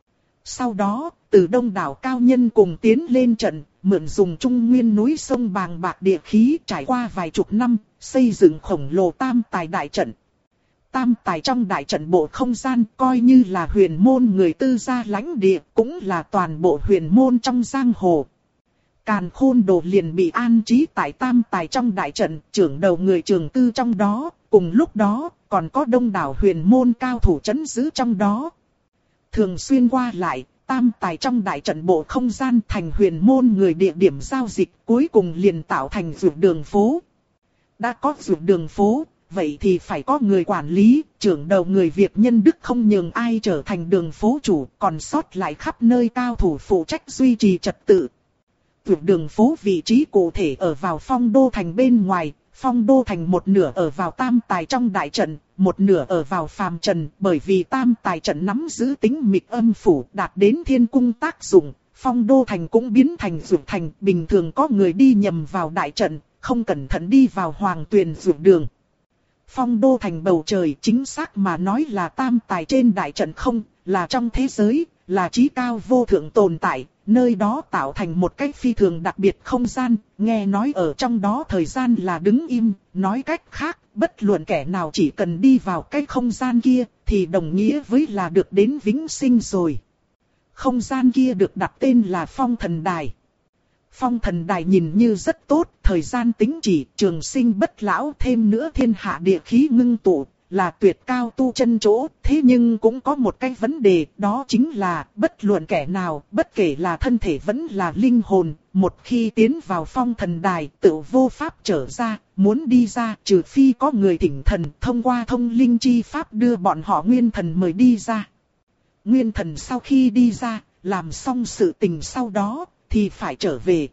Sau đó, từ đông đảo cao nhân cùng tiến lên trận, mượn dùng trung nguyên núi sông bàng bạc địa khí trải qua vài chục năm, xây dựng khổng lồ tam tài đại trận. Tam tài trong đại trận bộ không gian coi như là huyền môn người tư gia lãnh địa, cũng là toàn bộ huyền môn trong giang hồ. Càn Khôn Đồ liền bị an trí tại tam tài trong đại trận, trưởng đầu người trường tư trong đó, cùng lúc đó còn có đông đảo huyền môn cao thủ trấn giữ trong đó. Thường xuyên qua lại, tam tài trong đại trận bộ không gian thành huyền môn người địa điểm giao dịch, cuối cùng liền tạo thành ruộng đường phố. Đã có ruộng đường phố, vậy thì phải có người quản lý, trưởng đầu người Việt nhân đức không nhường ai trở thành đường phố chủ, còn sót lại khắp nơi cao thủ phụ trách duy trì trật tự. Ruộng đường phố vị trí cụ thể ở vào Phong Đô Thành bên ngoài, Phong Đô Thành một nửa ở vào tam tài trong đại trận, một nửa ở vào phàm trần, bởi vì tam tài trận nắm giữ tính mịch âm phủ đạt đến thiên cung tác dụng, Phong Đô Thành cũng biến thành ruộng thành, bình thường có người đi nhầm vào đại trận, không cẩn thận đi vào hoàng tuyền ruộng đường. Phong Đô Thành bầu trời chính xác mà nói là tam tài trên đại trận không, là trong thế giới, là trí cao vô thượng tồn tại, nơi đó tạo thành một cách phi thường đặc biệt không gian, nghe nói ở trong đó thời gian là đứng im, nói cách khác, bất luận kẻ nào chỉ cần đi vào cái không gian kia, thì đồng nghĩa với là được đến vĩnh sinh rồi. Không gian kia được đặt tên là Phong Thần Đài. Phong Thần Đài nhìn như rất tốt, thời gian tính chỉ, trường sinh bất lão, thêm nữa thiên hạ địa khí ngưng tụ, là tuyệt cao tu chân chỗ. Thế nhưng cũng có một cái vấn đề, đó chính là bất luận kẻ nào, bất kể là thân thể vẫn là linh hồn, một khi tiến vào Phong Thần Đài, tự vô pháp trở ra, muốn đi ra trừ phi có người thỉnh thần thông qua thông linh chi pháp đưa bọn họ nguyên thần mời đi ra. Nguyên thần sau khi đi ra, làm xong sự tình sau đó, thì phải trở về.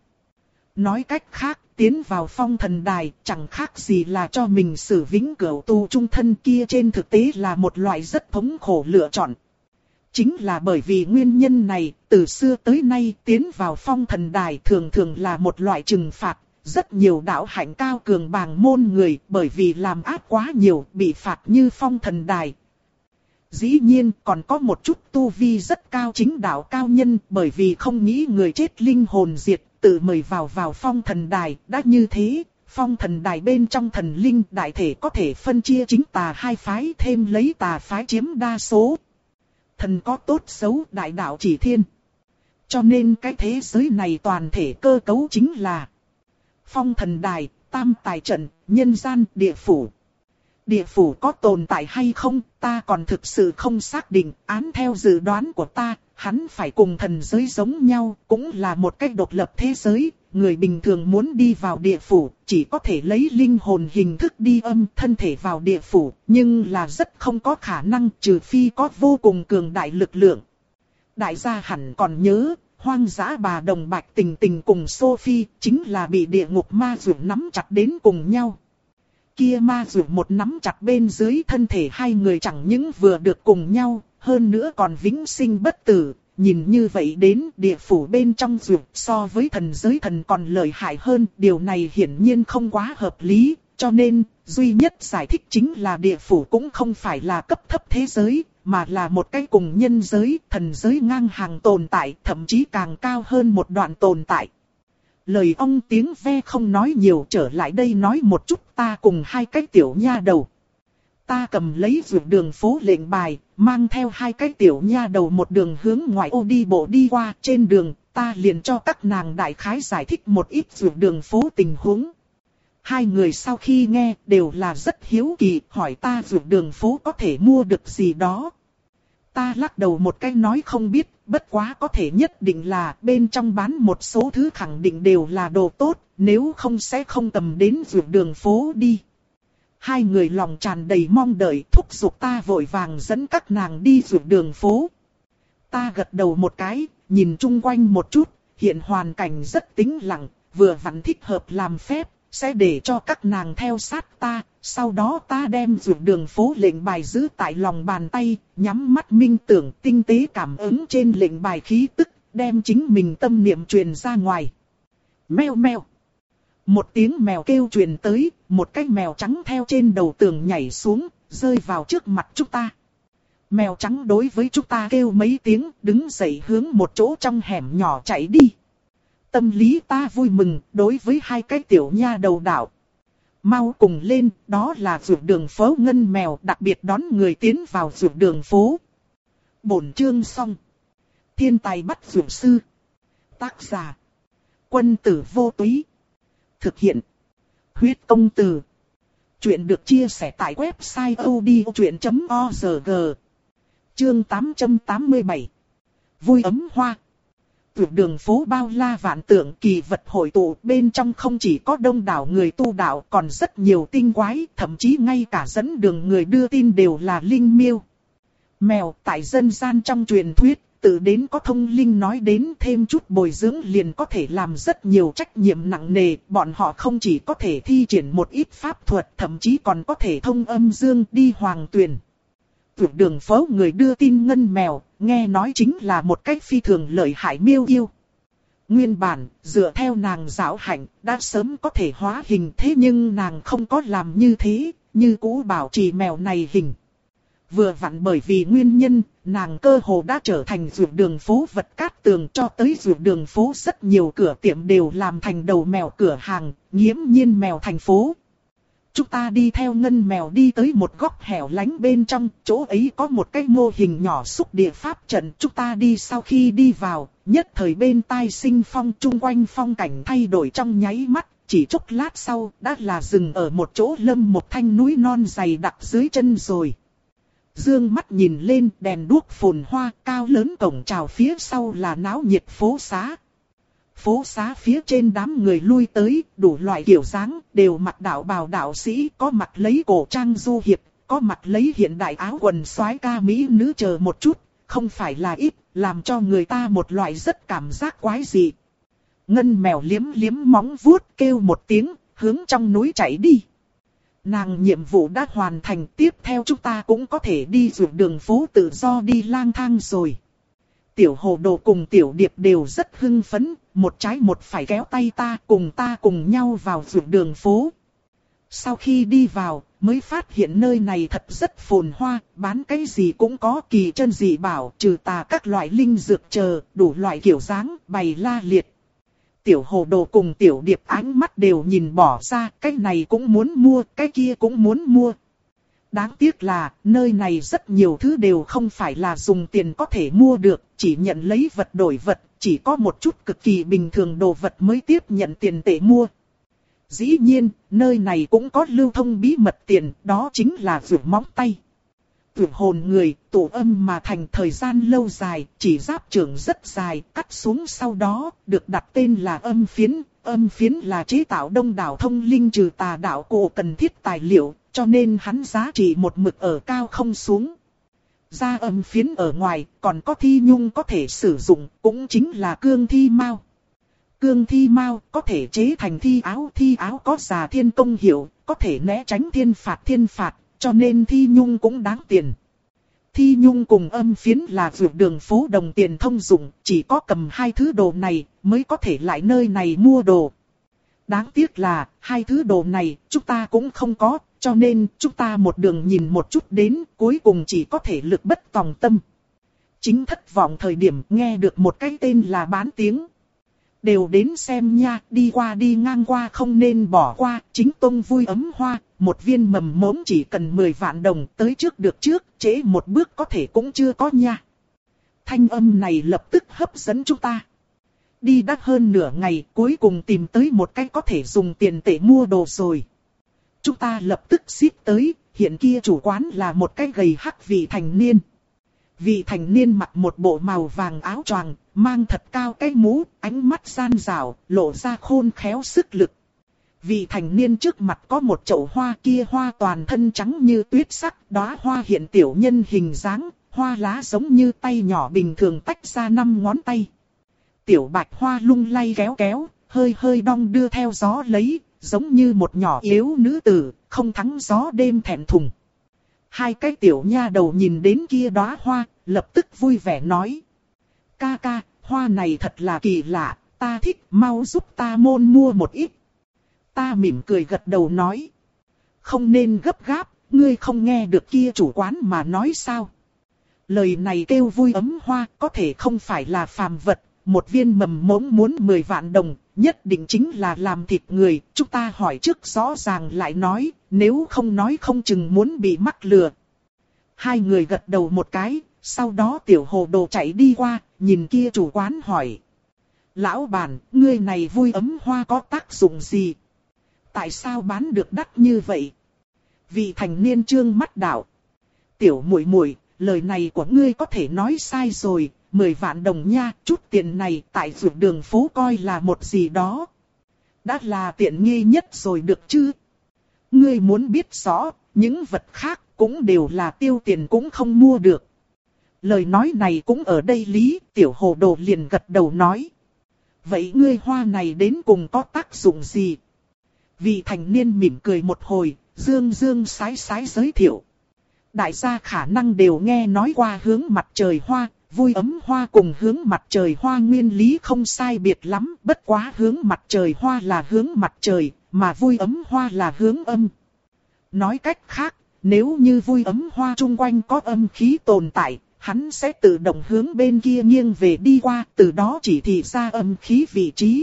Nói cách khác, tiến vào Phong Thần Đài chẳng khác gì là cho mình xử vĩnh cửu tu trung thân, kia trên thực tế là một loại rất thống khổ lựa chọn. Chính là bởi vì nguyên nhân này, từ xưa tới nay tiến vào Phong Thần Đài thường thường là một loại trừng phạt. Rất nhiều đạo hạnh cao cường bàng môn người bởi vì làm ác quá nhiều bị phạt như Phong Thần Đài. Dĩ nhiên còn có một chút tu vi rất cao chính đạo cao nhân, bởi vì không nghĩ người chết linh hồn diệt, tự mời vào vào Phong Thần Đài. Đã như thế, Phong Thần Đài bên trong thần linh đại thể có thể phân chia chính tà hai phái, thêm lấy tà phái chiếm đa số. Thần có tốt xấu, đại đạo chỉ thiên. Cho nên cái thế giới này toàn thể cơ cấu chính là Phong Thần Đài, tam tài trận, nhân gian, địa phủ. Địa phủ có tồn tại hay không, ta còn thực sự không xác định. Án theo dự đoán của ta, hắn phải cùng thần giới giống nhau, cũng là một cách độc lập thế giới. Người bình thường muốn đi vào địa phủ, chỉ có thể lấy linh hồn hình thức đi âm thân thể vào địa phủ, nhưng là rất không có khả năng, trừ phi có vô cùng cường đại lực lượng. Đại gia hẳn còn nhớ, hoang dã bà đồng Bạch Tình Tình cùng Sophie chính là bị địa ngục ma dược nắm chặt đến cùng nhau. Kia ma dược một nắm chặt bên dưới thân thể hai người chẳng những vừa được cùng nhau, hơn nữa còn vĩnh sinh bất tử. Nhìn như vậy đến địa phủ bên trong dược so với thần giới thần còn lợi hại hơn, điều này hiển nhiên không quá hợp lý, cho nên duy nhất giải thích chính là địa phủ cũng không phải là cấp thấp thế giới, mà là một cái cùng nhân giới, thần giới ngang hàng tồn tại, thậm chí càng cao hơn một đoạn tồn tại. Lời ông tiếng ve không nói nhiều, trở lại đây nói một chút, ta cùng hai cái tiểu nha đầu. Ta cầm lấy dược đường phố lệnh bài, mang theo hai cái tiểu nha đầu một đường hướng ngoại ô đi bộ đi qua. Trên đường, ta liền cho các nàng đại khái giải thích một ít dược đường phố tình huống. Hai người sau khi nghe đều là rất hiếu kỳ, hỏi ta dược đường phố có thể mua được gì đó. Ta lắc đầu một cái nói không biết, bất quá có thể nhất định là bên trong bán một số thứ khẳng định đều là đồ tốt, nếu không sẽ không cầm đến dược đường phố đi. Hai người lòng tràn đầy mong đợi, thúc giục ta vội vàng dẫn các nàng đi dược đường phố. Ta gật đầu một cái, nhìn chung quanh một chút, hiện hoàn cảnh rất tĩnh lặng, vừa vặn thích hợp làm phép, sẽ để cho các nàng theo sát ta. Sau đó ta đem dược đường phố lệnh bài giữ tại lòng bàn tay, nhắm mắt minh tưởng tinh tế cảm ứng trên lệnh bài khí tức, đem chính mình tâm niệm truyền ra ngoài. Meo meo. Một tiếng mèo kêu truyền tới, một cái mèo trắng theo trên đầu tường nhảy xuống, rơi vào trước mặt chúng ta. Mèo trắng đối với chúng ta kêu mấy tiếng, đứng dậy hướng một chỗ trong hẻm nhỏ chạy đi. Tâm lý ta vui mừng, đối với hai cái tiểu nha đầu đạo. Mau cùng lên, đó là dược đường phố ngân mèo, đặc biệt đón người tiến vào dược đường phố. Bổn chương xong. Thiên tài bắt dược sư. Tác giả. Quân tử vô túy. Thực hiện. Huyết công từ. Chuyện được chia sẻ tại website odchuyện chấm org. Chương tám trăm tám mươi bảy. Vui ấm hoa. Dược đường phố bao la vạn tượng, kỳ vật hội tụ, bên trong không chỉ có đông đảo người tu đạo, còn rất nhiều tinh quái, thậm chí ngay cả dẫn đường người đưa tin đều là linh miêu. Mèo tại dân gian trong truyền thuyết, tự đến có thông linh nói đến thêm chút bồi dưỡng liền có thể làm rất nhiều trách nhiệm nặng nề, bọn họ không chỉ có thể thi triển một ít pháp thuật, thậm chí còn có thể thông âm dương đi hoàng tuyển. Dược đường phố người đưa tin ngân mèo, nghe nói chính là một cách phi thường lợi hại miêu yêu. Nguyên bản, dựa theo nàng giáo hạnh, đã sớm có thể hóa hình, thế nhưng nàng không có làm như thế, như cũ bảo trì mèo này hình. Vừa vặn bởi vì nguyên nhân, nàng cơ hồ đã trở thành dược đường phố vật cát tường, cho tới dược đường phố rất nhiều cửa tiệm đều làm thành đầu mèo cửa hàng, nghiễm nhiên mèo thành phố. Chúng ta đi theo ngân mèo đi tới một góc hẻo lánh bên trong, chỗ ấy có một cái mô hình nhỏ xúc địa pháp trận. Chúng ta đi sau khi đi vào, nhất thời bên tai sinh phong, chung quanh phong cảnh thay đổi trong nháy mắt, chỉ chốc lát sau đã là dừng ở một chỗ lâm một thanh núi non dày đặc dưới chân rồi. Dương mắt nhìn lên, đèn đuốc phồn hoa, cao lớn cổng chào phía sau là náo nhiệt phố xá. Phố xá phía trên đám người lui tới, đủ loại kiểu dáng, đều mặc đạo bào đạo sĩ, có mặc lấy cổ trang du hiệp, có mặc lấy hiện đại áo quần soái ca mỹ nữ, chờ một chút, không phải là ít, làm cho người ta một loại rất cảm giác quái dị. Ngân mèo liếm liếm móng vuốt, kêu một tiếng, hướng trong núi chạy đi. Nàng nhiệm vụ đã hoàn thành, tiếp theo chúng ta cũng có thể đi dược đường phố tự do đi lang thang rồi. Tiểu hồ đồ cùng tiểu điệp đều rất hưng phấn, một trái một phải kéo tay ta, cùng ta cùng nhau vào dược đường phố. Sau khi đi vào, mới phát hiện nơi này thật rất phồn hoa, bán cái gì cũng có, kỳ chân dị bảo, trừ tà các loại linh dược chờ, đủ loại kiểu dáng, bày la liệt. Tiểu hồ đồ cùng tiểu điệp ánh mắt đều nhìn bỏ ra, cái này cũng muốn mua, cái kia cũng muốn mua. Đáng tiếc là, nơi này rất nhiều thứ đều không phải là dùng tiền có thể mua được, chỉ nhận lấy vật đổi vật, chỉ có một chút cực kỳ bình thường đồ vật mới tiếp nhận tiền tệ mua. Dĩ nhiên, nơi này cũng có lưu thông bí mật tiền, đó chính là rượu móng tay. Rượu hồn người, tụ âm mà thành, thời gian lâu dài, chỉ giáp trưởng rất dài, cắt xuống sau đó, được đặt tên là âm phiến. Âm phiến là chế tạo đông đảo thông linh trừ tà đạo cổ cần thiết tài liệu, cho nên hắn giá trị một mực ở cao không xuống. ra âm phiến ở ngoài, còn có thi nhung có thể sử dụng, cũng chính là cương thi mao. Cương thi mao có thể chế thành thi áo, thi áo có già thiên công hiệu, có thể né tránh thiên phạt thiên phạt, cho nên thi nhung cũng đáng tiền. Thi nhung cùng âm phiến là vượt đường phố đồng tiền thông dụng, chỉ có cầm hai thứ đồ này mới có thể lại nơi này mua đồ. Đáng tiếc là, hai thứ đồ này chúng ta cũng không có, cho nên chúng ta một đường nhìn một chút đến, cuối cùng chỉ có thể lực bất tòng tâm. Chính thất vọng thời điểm nghe được một cái tên là bán tiếng. Đều đến xem nha, đi qua đi ngang qua không nên bỏ qua, chính tông vui ấm hoa, một viên mầm mống chỉ cần mười vạn đồng, tới trước được trước, trễ một bước có thể cũng chưa có nha. Thanh âm này lập tức hấp dẫn chúng ta. Đi đã hơn nửa ngày, cuối cùng tìm tới một cái có thể dùng tiền tệ mua đồ rồi. Chúng ta lập tức xít tới, hiện kia chủ quán là một cái gầy hắc vị thành niên. Vị thành niên mặc một bộ màu vàng áo choàng, mang thật cao cái mũ, ánh mắt gian rảo, lộ ra khôn khéo sức lực. Vị thành niên trước mặt có một chậu hoa, kia hoa toàn thân trắng như tuyết sắc, đóa hoa hiện tiểu nhân hình dáng, hoa lá giống như tay nhỏ bình thường tách ra năm ngón tay. Tiểu bạch hoa lung lay kéo kéo, hơi hơi đong đưa theo gió lấy, giống như một nhỏ yếu nữ tử, không thắng gió đêm thẹn thùng. Hai cái tiểu nha đầu nhìn đến kia đóa hoa, lập tức vui vẻ nói. Ca ca, hoa này thật là kỳ lạ, ta thích, mau giúp ta môn mua một ít. Ta mỉm cười gật đầu nói. Không nên gấp gáp, ngươi không nghe được kia chủ quán mà nói sao. Lời này kêu vui ấm hoa, có thể không phải là phàm vật, một viên mầm mống muốn mười vạn đồng, nhất định chính là làm thịt người, chúng ta hỏi trước rõ ràng lại nói, nếu không nói không chừng muốn bị mắc lừa. Hai người gật đầu một cái, sau đó tiểu hồ đồ chạy đi qua, nhìn kia chủ quán hỏi. Lão bản, ngươi này vui ấm hoa có tác dụng gì? Tại sao bán được đắt như vậy? Vị thành niên trương mắt đạo. Tiểu muội muội, lời này của ngươi có thể nói sai rồi, mười vạn đồng nha, chút tiền này tại vượt đường phố coi là một gì đó. Đã là tiện nghi nhất rồi được chứ? Ngươi muốn biết rõ, những vật khác cũng đều là tiêu tiền cũng không mua được. Lời nói này cũng ở đây lý, tiểu hồ đồ liền gật đầu nói. Vậy ngươi hoa này đến cùng có tác dụng gì? Vị thành niên mỉm cười một hồi, dương dương sái sái giới thiệu. Đại gia khả năng đều nghe nói qua hướng mặt trời hoa, vui ấm hoa cùng hướng mặt trời hoa nguyên lý không sai biệt lắm, bất quá hướng mặt trời hoa là hướng mặt trời, mà vui ấm hoa là hướng âm. Nói cách khác, nếu như vui ấm hoa chung quanh có âm khí tồn tại, hắn sẽ tự động hướng bên kia nghiêng về đi qua, từ đó chỉ thị ra âm khí vị trí.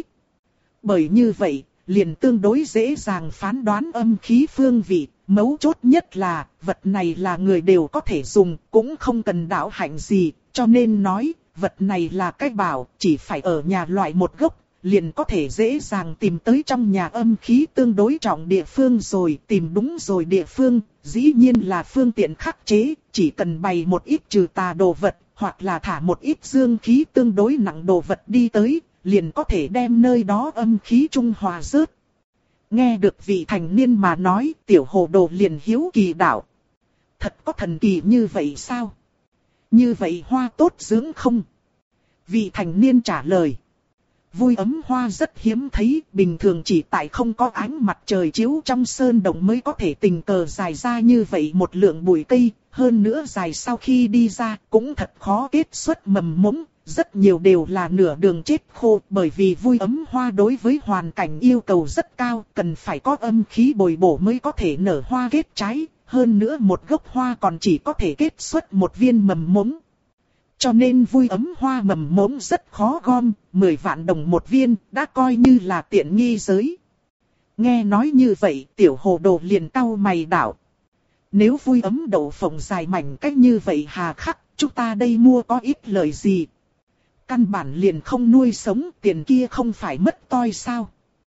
Bởi như vậy, liền tương đối dễ dàng phán đoán âm khí phương vị, mấu chốt nhất là, vật này là người đều có thể dùng, cũng không cần đạo hạnh gì, cho nên nói, vật này là cái bảo, chỉ phải ở nhà loại một gốc, liền có thể dễ dàng tìm tới trong nhà âm khí tương đối trọng địa phương rồi, tìm đúng rồi địa phương, dĩ nhiên là phương tiện khắc chế, chỉ cần bày một ít trừ tà đồ vật, hoặc là thả một ít dương khí tương đối nặng đồ vật đi tới, liền có thể đem nơi đó âm khí trung hòa rớt. Nghe được vị thành niên mà nói, tiểu hồ đồ liền hiếu kỳ đạo. Thật có thần kỳ như vậy sao? Như vậy hoa tốt dưỡng không? Vị thành niên trả lời. Vui ấm hoa rất hiếm thấy, bình thường chỉ tại không có ánh mặt trời chiếu trong sơn động mới có thể tình cờ dài ra như vậy một lượng bụi cây, hơn nữa dài sau khi đi ra cũng thật khó kết xuất mầm mống, rất nhiều đều là nửa đường chết khô, bởi vì vui ấm hoa đối với hoàn cảnh yêu cầu rất cao, cần phải có âm khí bồi bổ mới có thể nở hoa kết trái, hơn nữa một gốc hoa còn chỉ có thể kết xuất một viên mầm mống. Cho nên vui ấm hoa mầm mống rất khó gom, mười vạn đồng một viên, đã coi như là tiện nghi giới. Nghe nói như vậy, tiểu hồ đồ liền cau mày đảo. Nếu vui ấm đậu phộng dài mảnh cách như vậy hà khắc, chúng ta đây mua có ít lời gì? Căn bản liền không nuôi sống, tiền kia không phải mất toi sao?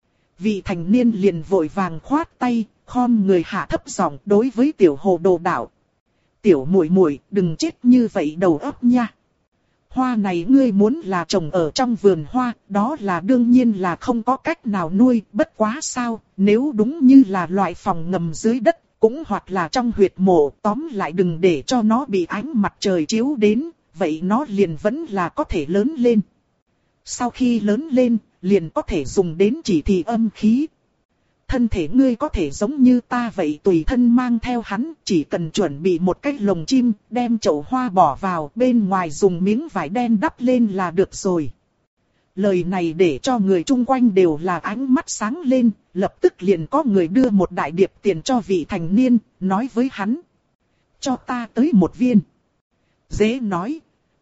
Vị thành niên liền vội vàng khoát tay, khom người hạ thấp giọng đối với tiểu hồ đồ đảo. Tiểu muội muội, đừng chết như vậy đầu óc nha. Hoa này ngươi muốn là trồng ở trong vườn hoa, đó là đương nhiên là không có cách nào nuôi, bất quá sao, nếu đúng như là loại phòng ngầm dưới đất, cũng hoặc là trong huyệt mộ, tóm lại đừng để cho nó bị ánh mặt trời chiếu đến, vậy nó liền vẫn là có thể lớn lên. Sau khi lớn lên, liền có thể dùng đến chỉ thị âm khí. Thân thể ngươi có thể giống như ta vậy tùy thân mang theo hắn, chỉ cần chuẩn bị một cái lồng chim, đem chậu hoa bỏ vào, bên ngoài dùng miếng vải đen đắp lên là được rồi. Lời này để cho người chung quanh đều là ánh mắt sáng lên, lập tức liền có người đưa một đại điệp tiền cho vị thành niên, nói với hắn. Cho ta tới một viên. Dễ nói.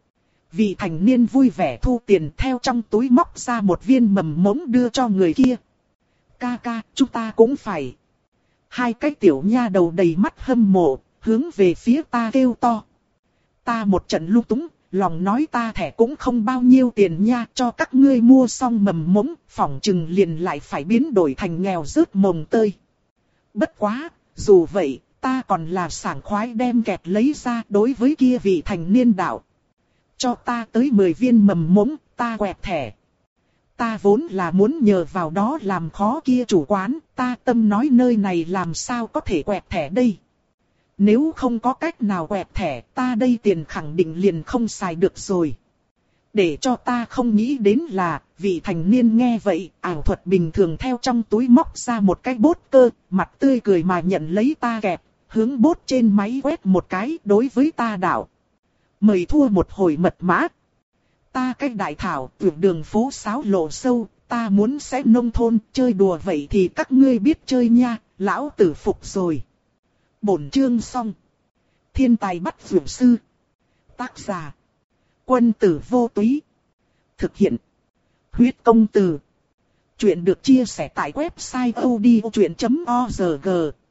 Vị thành niên vui vẻ thu tiền theo trong túi móc ra một viên mầm mống đưa cho người kia. Ca ca, chúng ta cũng phải. Hai cái tiểu nha đầu đầy mắt hâm mộ, hướng về phía ta kêu to. Ta một trận lung túng, lòng nói ta thẻ cũng không bao nhiêu tiền nha, cho các ngươi mua xong mầm mống, phỏng chừng liền lại phải biến đổi thành nghèo rớt mồng tơi. Bất quá, dù vậy, ta còn là sảng khoái đem kẹt lấy ra đối với kia vị thành niên đạo. Cho ta tới mười viên mầm mống, ta quẹt thẻ. Ta vốn là muốn nhờ vào đó làm khó kia chủ quán, ta tâm nói nơi này làm sao có thể quẹt thẻ đây. Nếu không có cách nào quẹt thẻ, ta đây tiền khẳng định liền không xài được rồi. Để cho ta không nghĩ đến là, vị thành niên nghe vậy, ảo thuật bình thường theo trong túi móc ra một cái bốt cơ, mặt tươi cười mà nhận lấy ta kẹp, hướng bốt trên máy quét một cái đối với ta đạo. Mời thua một hồi mật mã. Ta cách đại thảo, tuyển đường phố sáo lộ sâu, ta muốn sẽ nông thôn, chơi đùa vậy thì các ngươi biết chơi nha, lão tử phục rồi. Bổn chương xong. Thiên tài bắt phượng sư. Tác giả. Quân tử vô túy. Thực hiện. Huyết công từ. Chuyện được chia sẻ tại website odchuyện chấm org.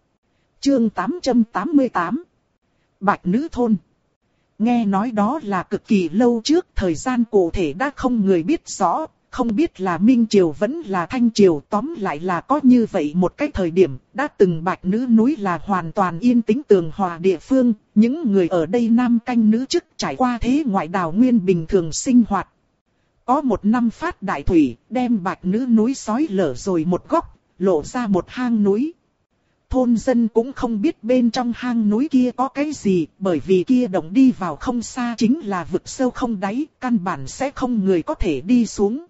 Chương tám trăm tám mươi tám. Bạch nữ thôn. Nghe nói đó là cực kỳ lâu trước, thời gian cụ thể đã không người biết rõ, không biết là Minh Triều vẫn là Thanh Triều, tóm lại là có như vậy một cái thời điểm, đã từng bạch nữ núi là hoàn toàn yên tĩnh tường hòa địa phương, những người ở đây nam canh nữ chức trải qua thế ngoại đào nguyên bình thường sinh hoạt. Có một năm phát đại thủy, đem bạch nữ núi xói lở rồi một góc, lộ ra một hang núi. Thôn dân cũng không biết bên trong hang núi kia có cái gì, bởi vì kia động đi vào không xa chính là vực sâu không đáy, căn bản sẽ không người có thể đi xuống.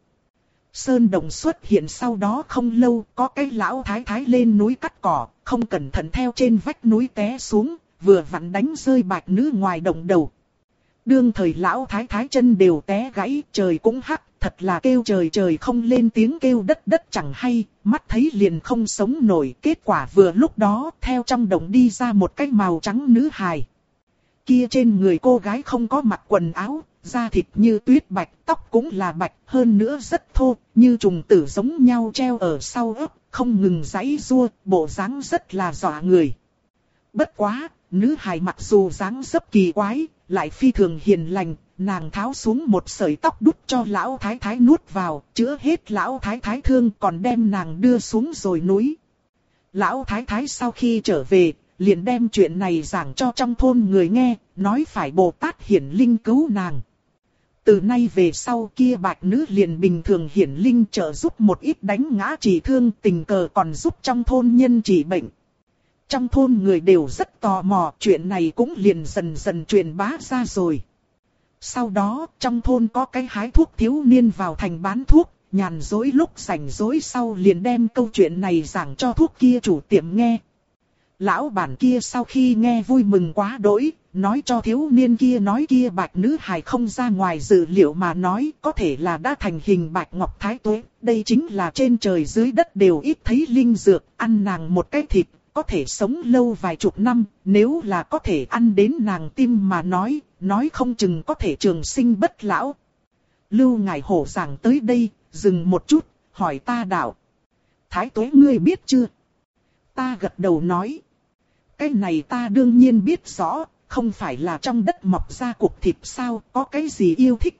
Sơn đồng xuất hiện sau đó không lâu, có cái lão thái thái lên núi cắt cỏ, không cẩn thận theo trên vách núi té xuống, vừa vặn đánh rơi bạch nữ ngoài động đầu. Đương thời lão thái thái chân đều té gãy, trời cũng hắc, thật là kêu trời trời không lên tiếng kêu đất đất chẳng hay, mắt thấy liền không sống nổi. Kết quả vừa lúc đó, theo trong động đi ra một cái màu trắng nữ hài. Kia trên người cô gái không có mặc quần áo, da thịt như tuyết bạch, tóc cũng là bạch, hơn nữa rất thô, như trùng tử giống nhau treo ở sau ấp, không ngừng giãy giụa, bộ dáng rất là dọa người. Bất quá, nữ hài mặc dù dáng dấp kỳ quái, lại phi thường hiền lành, nàng tháo xuống một sợi tóc đút cho lão thái thái nuốt vào, chữa hết lão thái thái thương, còn đem nàng đưa xuống rồi núi. Lão thái thái sau khi trở về, liền đem chuyện này giảng cho trong thôn người nghe, nói phải Bồ Tát hiển linh cứu nàng. Từ nay về sau kia bạch nữ liền bình thường hiển linh trợ giúp một ít đánh ngã trị thương, tình cờ còn giúp trong thôn nhân trị bệnh. Trong thôn người đều rất tò mò, chuyện này cũng liền dần dần truyền bá ra rồi. Sau đó, trong thôn có cái hái thuốc thiếu niên vào thành bán thuốc, nhàn rỗi lúc rảnh rỗi sau liền đem câu chuyện này giảng cho thuốc kia chủ tiệm nghe. Lão bản kia sau khi nghe vui mừng quá đỗi, nói cho thiếu niên kia nói kia bạch nữ hài không ra ngoài dự liệu mà nói có thể là đã thành hình bạch ngọc thái tuế. Đây chính là trên trời dưới đất đều ít thấy linh dược, ăn nàng một cái thịt, có thể sống lâu vài chục năm, nếu là có thể ăn đến nàng tim mà nói, nói không chừng có thể trường sinh bất lão. Lưu Ngải Hổ giảng tới đây, dừng một chút, hỏi ta đạo. Thái tuế ngươi biết chưa? Ta gật đầu nói. Cái này ta đương nhiên biết rõ, không phải là trong đất mọc ra cục thịt sao, có cái gì yêu thích.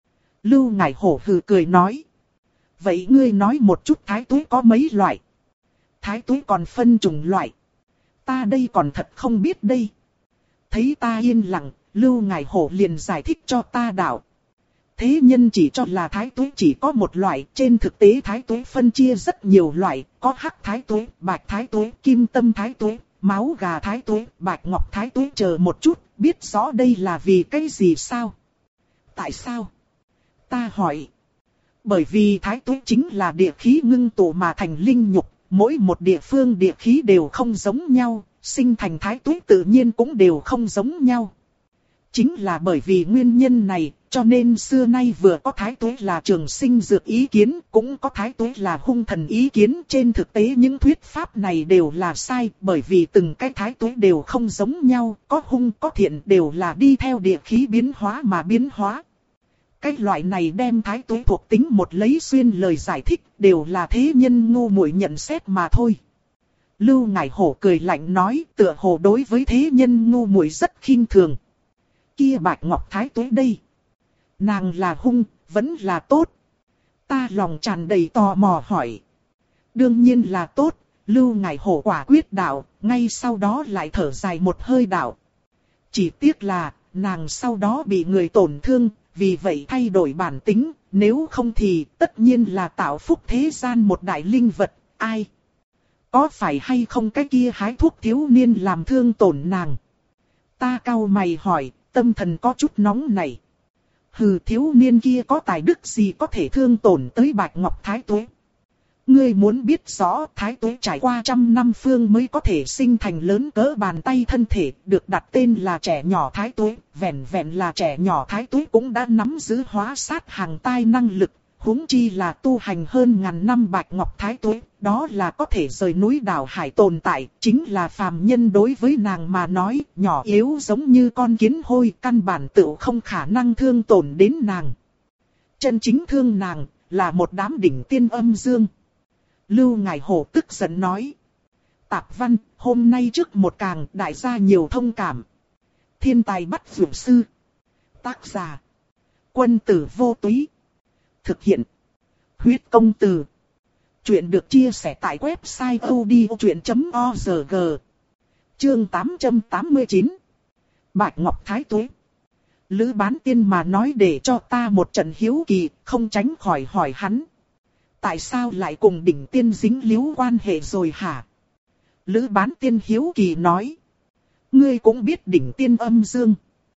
Lưu Ngải Hổ hừ cười nói. Vậy ngươi nói một chút thái tuế có mấy loại? Thái tuế còn phân chủng loại. Ta đây còn thật không biết đây. Thấy ta yên lặng, Lưu Ngải Hổ liền giải thích cho ta đạo. Thế nhân chỉ cho là thái tuế chỉ có một loại, trên thực tế thái tuế phân chia rất nhiều loại, có hắc thái tuế, bạch thái tuế, kim tâm thái tuế, máu gà Thái Tuế, Bạch Ngọc Thái Tuế chờ một chút, biết rõ đây là vì cái gì sao? Tại sao? Ta hỏi. Bởi vì Thái Tuế chính là địa khí ngưng tụ mà thành linh nhục, mỗi một địa phương địa khí đều không giống nhau, sinh thành Thái Tuế tự nhiên cũng đều không giống nhau. Chính là bởi vì nguyên nhân này, cho nên xưa nay vừa có Thái Tuế là trường sinh dược ý kiến, cũng có Thái Tuế là hung thần ý kiến. Trên thực tế những thuyết pháp này đều là sai, bởi vì từng cái Thái Tuế đều không giống nhau, có hung có thiện đều là đi theo địa khí biến hóa mà biến hóa. Cái loại này đem Thái Tuế thuộc tính một lấy xuyên lời giải thích, đều là thế nhân ngu muội nhận xét mà thôi. Lưu Ngải Hổ cười lạnh nói, tựa hồ đối với thế nhân ngu muội rất khinh thường. Kia Bạch Ngọc Thái Tuế đây, nàng là hung, vẫn là tốt? Ta lòng tràn đầy tò mò hỏi. Đương nhiên là tốt, Lưu Ngải Hổ quả quyết đạo, ngay sau đó lại thở dài một hơi đạo. Chỉ tiếc là, nàng sau đó bị người tổn thương, vì vậy thay đổi bản tính, nếu không thì tất nhiên là tạo phúc thế gian một đại linh vật, ai? Có phải hay không cái kia hái thuốc thiếu niên làm thương tổn nàng? Ta cau mày hỏi, tâm thần có chút nóng này. Hừ, thiếu niên kia có tài đức gì có thể thương tổn tới Bạch Ngọc Thái Tuế? Ngươi muốn biết rõ Thái Tuế trải qua trăm năm phương mới có thể sinh thành lớn cỡ bàn tay thân thể, được đặt tên là trẻ nhỏ Thái Tuế, vẹn vẹn là trẻ nhỏ Thái Tuế cũng đã nắm giữ hóa sát hàng tai năng lực, huống chi là tu hành hơn ngàn năm Bạch Ngọc Thái Tuế, đó là có thể rời núi đảo hải tồn tại, chính là phàm nhân đối với nàng mà nói, nhỏ yếu giống như con kiến hôi, căn bản tự không khả năng thương tổn đến nàng. Chân chính thương nàng, là một đám đỉnh tiên âm dương. Lưu Ngải Hổ tức giận nói. Tạp văn, hôm nay trước một càng, đại gia nhiều thông cảm. Thiên tài bắt phượng sư. Tác giả. Quân tử vô túy. Thực hiện. Huyết công từ. Chuyện được chia sẻ tại website odchuyện chấm org. Chương tám trăm tám mươi chín. Bạch Ngọc Thái Tuế. Lữ Bán Tiên mà nói để cho ta một trận hiếu kỳ, không tránh khỏi hỏi hắn. Tại sao lại cùng đỉnh tiên dính líu quan hệ rồi hả? Lữ Bán Tiên hiếu kỳ nói. Ngươi cũng biết đỉnh tiên âm dương.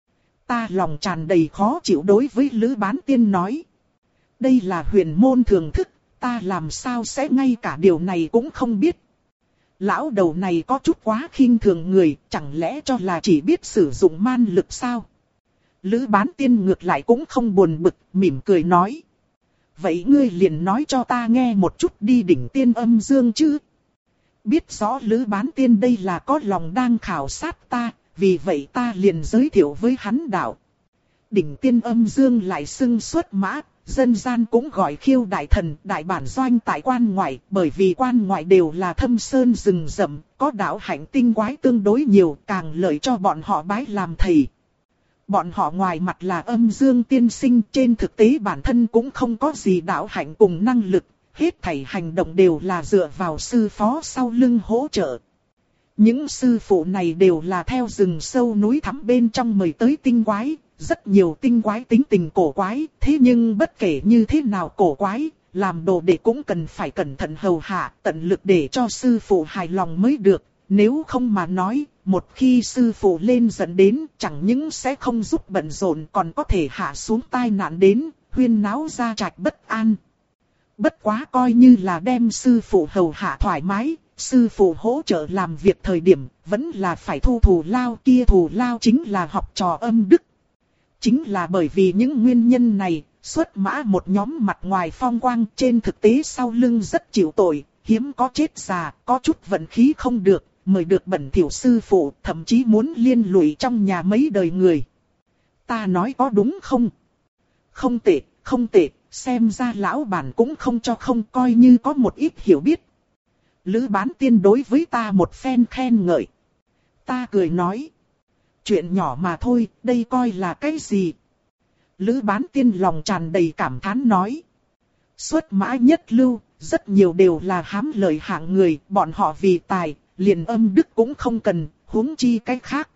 Ta lòng tràn đầy khó chịu đối với Lữ Bán Tiên nói. Đây là huyền môn thường thức, ta làm sao sẽ ngay cả điều này cũng không biết. Lão đầu này có chút quá khinh thường người, chẳng lẽ cho là chỉ biết sử dụng man lực sao? Lữ Bán Tiên ngược lại cũng không buồn bực, mỉm cười nói. Vậy ngươi liền nói cho ta nghe một chút đi đỉnh tiên âm dương chứ. Biết rõ Lữ Bán Tiên đây là có lòng đang khảo sát ta, vì vậy ta liền giới thiệu với hắn đạo. Đỉnh tiên âm dương lại xưng xuất mã, dân gian cũng gọi khiêu đại thần, đại bản doanh tại quan ngoại, bởi vì quan ngoại đều là thâm sơn rừng rậm, có đạo hạnh tinh quái tương đối nhiều, càng lợi cho bọn họ bái làm thầy. Bọn họ ngoài mặt là âm dương tiên sinh, trên thực tế bản thân cũng không có gì đạo hạnh cùng năng lực, hết thảy hành động đều là dựa vào sư phó sau lưng hỗ trợ. Những sư phụ này đều là theo rừng sâu núi thẳm bên trong mời tới tinh quái, rất nhiều tinh quái tính tình cổ quái, thế nhưng bất kể như thế nào cổ quái, làm đồ đệ cũng cần phải cẩn thận hầu hạ, tận lực để cho sư phụ hài lòng mới được, nếu không mà nói, một khi sư phụ lên dẫn đến, chẳng những sẽ không giúp bận rộn còn có thể hạ xuống tai nạn đến, huyên náo gia trạch bất an. Bất quá coi như là đem sư phụ hầu hạ thoải mái, sư phụ hỗ trợ làm việc thời điểm, vẫn là phải thu thù lao, kia thù lao chính là học trò âm đức. Chính là bởi vì những nguyên nhân này, xuất mã một nhóm mặt ngoài phong quang, trên thực tế sau lưng rất chịu tội, hiếm có chết già, có chút vận khí không được, mời được bẩn thỉu sư phụ, thậm chí muốn liên lụy trong nhà mấy đời người. Ta nói có đúng không? Không tệ, không tệ, xem ra lão bản cũng không cho không, coi như có một ít hiểu biết. Lữ Bán Tiên đối với ta một phen khen ngợi. Ta cười nói. Chuyện nhỏ mà thôi, đây coi là cái gì? Lữ Bán Tiên lòng tràn đầy cảm thán nói. Xuất mã nhất lưu, rất nhiều đều là hám lợi hạng người, bọn họ vì tài, liền âm đức cũng không cần, huống chi cái khác.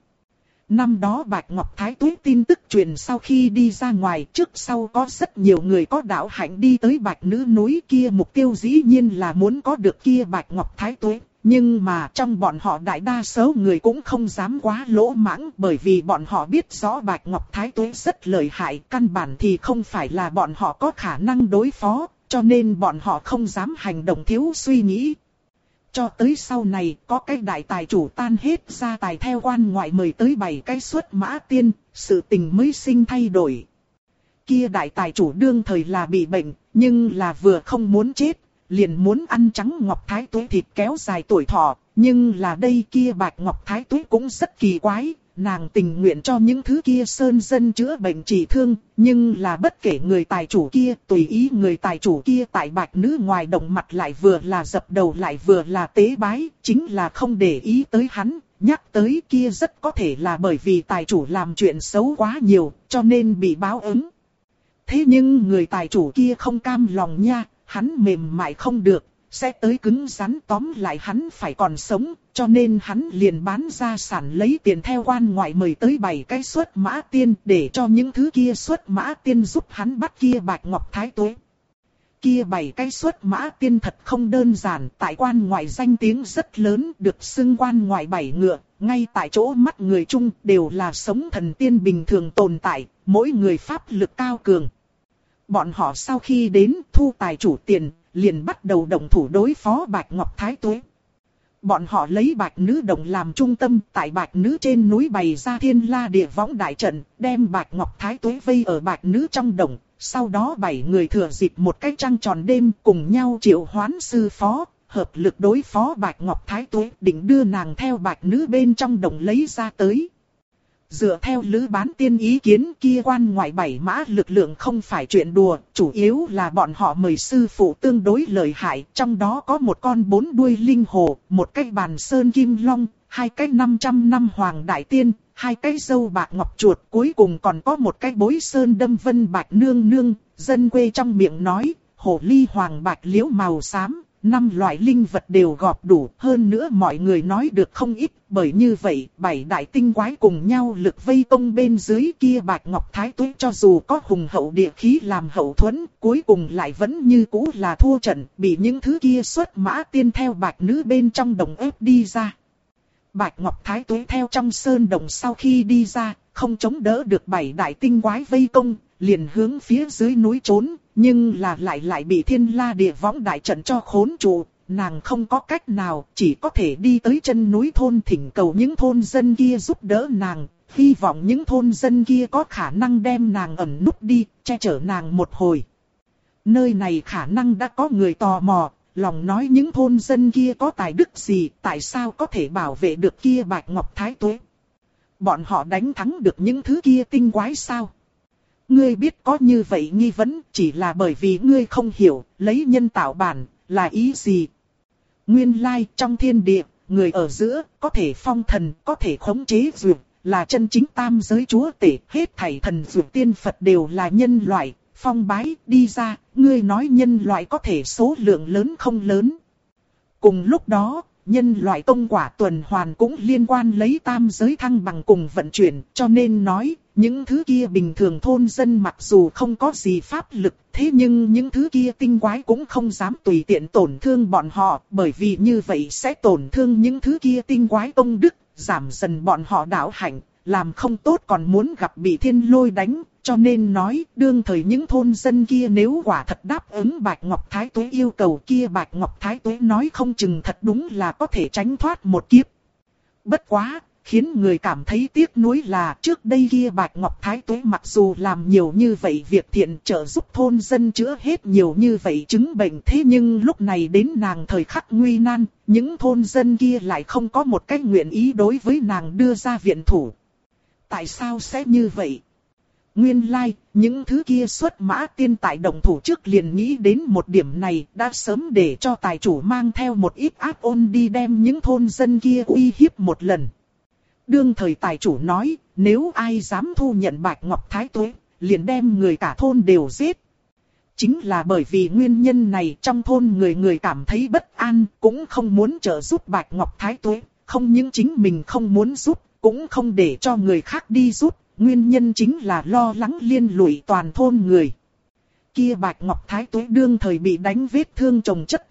Năm đó Bạch Ngọc Thái Tuế tin tức truyền sau khi đi ra ngoài, trước sau có rất nhiều người có đạo hạnh đi tới Bạch Nữ núi kia, mục tiêu dĩ nhiên là muốn có được kia Bạch Ngọc Thái Tuế, nhưng mà trong bọn họ đại đa số người cũng không dám quá lỗ mãng, bởi vì bọn họ biết rõ Bạch Ngọc Thái Tuế rất lợi hại, căn bản thì không phải là bọn họ có khả năng đối phó, cho nên bọn họ không dám hành động thiếu suy nghĩ. Cho tới sau này, có cái đại tài chủ tan hết gia tài theo quan ngoại mời tới bảy cái xuất mã tiên, sự tình mới sinh thay đổi. Kia đại tài chủ đương thời là bị bệnh, nhưng là vừa không muốn chết, liền muốn ăn trắng Ngọc Thái Tuế thịt kéo dài tuổi thọ. Nhưng là đây kia Bạch Ngọc Thái Tuế cũng rất kỳ quái, nàng tình nguyện cho những thứ kia sơn dân chữa bệnh trị thương, nhưng là bất kể người tài chủ kia, tùy ý người tài chủ kia tại Bạch nữ ngoài động mặt lại vừa là dập đầu lại vừa là tế bái, chính là không để ý tới hắn. Nhắc tới kia rất có thể là bởi vì tài chủ làm chuyện xấu quá nhiều, cho nên bị báo ứng. Thế nhưng người tài chủ kia không cam lòng nha, hắn mềm mại không được, sẽ tới cứng rắn, tóm lại hắn phải còn sống, cho nên hắn liền bán gia sản lấy tiền theo quan ngoại mời tới bảy cái xuất mã tiên, để cho những thứ kia xuất mã tiên giúp hắn bắt kia Bạch Ngọc Thái Tuế. Kia bảy cái xuất mã tiên thật không đơn giản, tại quan ngoại danh tiếng rất lớn, được xưng quan ngoại bảy ngựa, ngay tại chỗ mắt người chung đều là sống thần tiên bình thường tồn tại, mỗi người pháp lực cao cường. Bọn họ sau khi đến thu tài chủ tiền, liền bắt đầu động thủ đối phó Bạch Ngọc Thái Tuế. Bọn họ lấy Bạch Nữ Động làm trung tâm, tại Bạch Nữ trên núi bày ra thiên la địa võng đại trận, đem Bạch Ngọc Thái Tuế vây ở Bạch Nữ trong động. Sau đó bảy người thừa dịp một cái trăng tròn đêm cùng nhau triệu hoán sư phó, hợp lực đối phó Bạch Ngọc Thái Tuế, định đưa nàng theo Bạch Nữ bên trong động lấy ra tới. Dựa theo Lữ Bán Tiên ý kiến, kia quan ngoại bảy mã lực lượng không phải chuyện đùa, chủ yếu là bọn họ mời sư phụ tương đối lợi hại, trong đó có một con bốn đuôi linh hồ, một cái bàn sơn kim long, hai cái năm trăm năm hoàng đại tiên, hai cái dâu bạc ngọc chuột, cuối cùng còn có một cái bối sơn đâm vân bạch nương nương, dân quê trong miệng nói, hồ ly hoàng bạch liễu màu xám. Năm loại linh vật đều gọp đủ, hơn nữa mọi người nói được không ít, bởi như vậy, bảy đại tinh quái cùng nhau lực vây công bên dưới kia Bạch Ngọc Thái Tuế, cho dù có hùng hậu địa khí làm hậu thuẫn, cuối cùng lại vẫn như cũ là thua trận, bị những thứ kia xuất mã tiên theo Bạch Nữ bên trong đồng ép đi ra. Bạch Ngọc Thái Tuế theo trong sơn đồng sau khi đi ra, không chống đỡ được bảy đại tinh quái vây công, liền hướng phía dưới núi trốn, nhưng là lại lại bị thiên la địa võng đại trận cho khốn trụ, nàng không có cách nào, chỉ có thể đi tới chân núi thôn thỉnh cầu những thôn dân kia giúp đỡ nàng, hy vọng những thôn dân kia có khả năng đem nàng ẩn núp đi, che chở nàng một hồi. Nơi này khả năng đã có người tò mò, lòng nói những thôn dân kia có tài đức gì, tại sao có thể bảo vệ được kia Bạch Ngọc Thái Tuế. Bọn họ đánh thắng được những thứ kia tinh quái sao? Ngươi biết có như vậy nghi vấn, chỉ là bởi vì ngươi không hiểu, lấy nhân tạo bản, là ý gì? Nguyên lai, trong thiên địa, người ở giữa, có thể phong thần, có thể khống chế dược, là chân chính tam giới chúa tể, hết thảy thần dược tiên Phật đều là nhân loại, phong bái, đi ra, ngươi nói nhân loại có thể số lượng lớn không lớn. Cùng lúc đó, nhân loại công quả tuần hoàn cũng liên quan lấy tam giới thăng bằng cùng vận chuyển, cho nên nói, những thứ kia bình thường thôn dân mặc dù không có gì pháp lực, thế nhưng những thứ kia tinh quái cũng không dám tùy tiện tổn thương bọn họ, bởi vì như vậy sẽ tổn thương những thứ kia tinh quái công đức, giảm dần bọn họ đạo hạnh, làm không tốt còn muốn gặp bị thiên lôi đánh, cho nên nói, đương thời những thôn dân kia nếu quả thật đáp ứng Bạch Ngọc Thái Tuế yêu cầu kia, Bạch Ngọc Thái Tuế nói không chừng thật đúng là có thể tránh thoát một kiếp. Bất quá, khiến người cảm thấy tiếc nuối là trước đây kia Bạch Ngọc Thái Tuế mặc dù làm nhiều như vậy việc thiện, trợ giúp thôn dân chữa hết nhiều như vậy chứng bệnh, thế nhưng lúc này đến nàng thời khắc nguy nan, những thôn dân kia lại không có một cái nguyện ý đối với nàng đưa ra viện thủ. Tại sao sẽ như vậy? Nguyên lai, like, những thứ kia xuất mã tiên tại động thủ trước liền nghĩ đến một điểm này, đã sớm để cho tài chủ mang theo một ít áp ôn đi đem những thôn dân kia uy hiếp một lần. Đương thời tài chủ nói, nếu ai dám thu nhận Bạch Ngọc Thái Tuế, liền đem người cả thôn đều giết. Chính là bởi vì nguyên nhân này, trong thôn người người cảm thấy bất an, cũng không muốn trợ giúp Bạch Ngọc Thái Tuế, không những chính mình không muốn giúp, cũng không để cho người khác đi giúp. Nguyên nhân chính là lo lắng liên lụy toàn thôn người. Kia Bạch Ngọc Thái Tuế đương thời bị đánh vết thương chồng chất,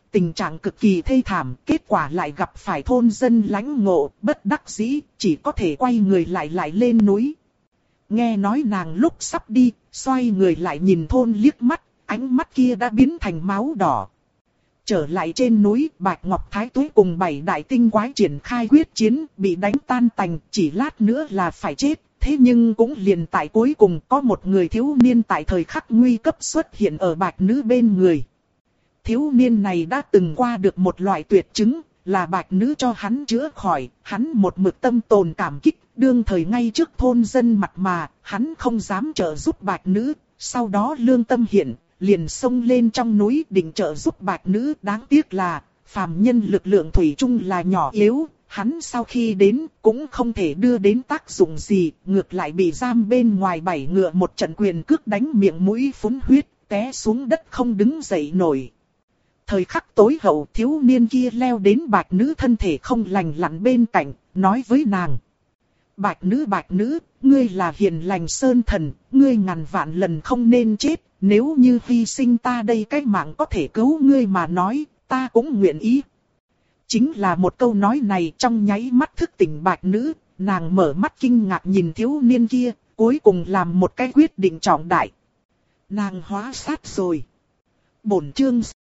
tình trạng cực kỳ thê thảm, kết quả lại gặp phải thôn dân lãnh ngộ, bất đắc dĩ, chỉ có thể quay người lại lại lên núi. Nghe nói nàng lúc sắp đi, xoay người lại nhìn thôn liếc mắt, ánh mắt kia đã biến thành máu đỏ. Trở lại trên núi, Bạch Ngọc Thái Tuế cùng bảy đại tinh quái triển khai quyết chiến, bị đánh tan tành, chỉ lát nữa là phải chết. Thế nhưng cũng liền tại cuối cùng có một người thiếu niên tại thời khắc nguy cấp xuất hiện ở Bạch Nữ bên người. Thiếu niên này đã từng qua được một loại tuyệt chứng, là Bạch Nữ cho hắn chữa khỏi, hắn một mực tâm tồn cảm kích, đương thời ngay trước thôn dân mặt mà, hắn không dám trợ giúp Bạch Nữ, sau đó lương tâm hiện, liền xông lên trong núi định trợ giúp Bạch Nữ, đáng tiếc là, phàm nhân lực lượng thủy chung là nhỏ yếu. Hắn sau khi đến cũng không thể đưa đến tác dụng gì, ngược lại bị giam bên ngoài bảy ngựa một trận quyền cước đánh miệng mũi phun huyết, té xuống đất không đứng dậy nổi. Thời khắc tối hậu, thiếu niên kia leo đến Bạch Nữ thân thể không lành lặn bên cạnh, nói với nàng. Bạch Nữ Bạch Nữ, ngươi là hiền lành sơn thần, ngươi ngàn vạn lần không nên chết, nếu như hy sinh ta đây cái mạng có thể cứu ngươi mà nói, ta cũng nguyện ý. Chính là một câu nói này trong nháy mắt thức tỉnh Bạch Nữ, nàng mở mắt kinh ngạc nhìn thiếu niên kia, cuối cùng làm một cái quyết định trọng đại. Nàng hóa sát rồi. Bổn chương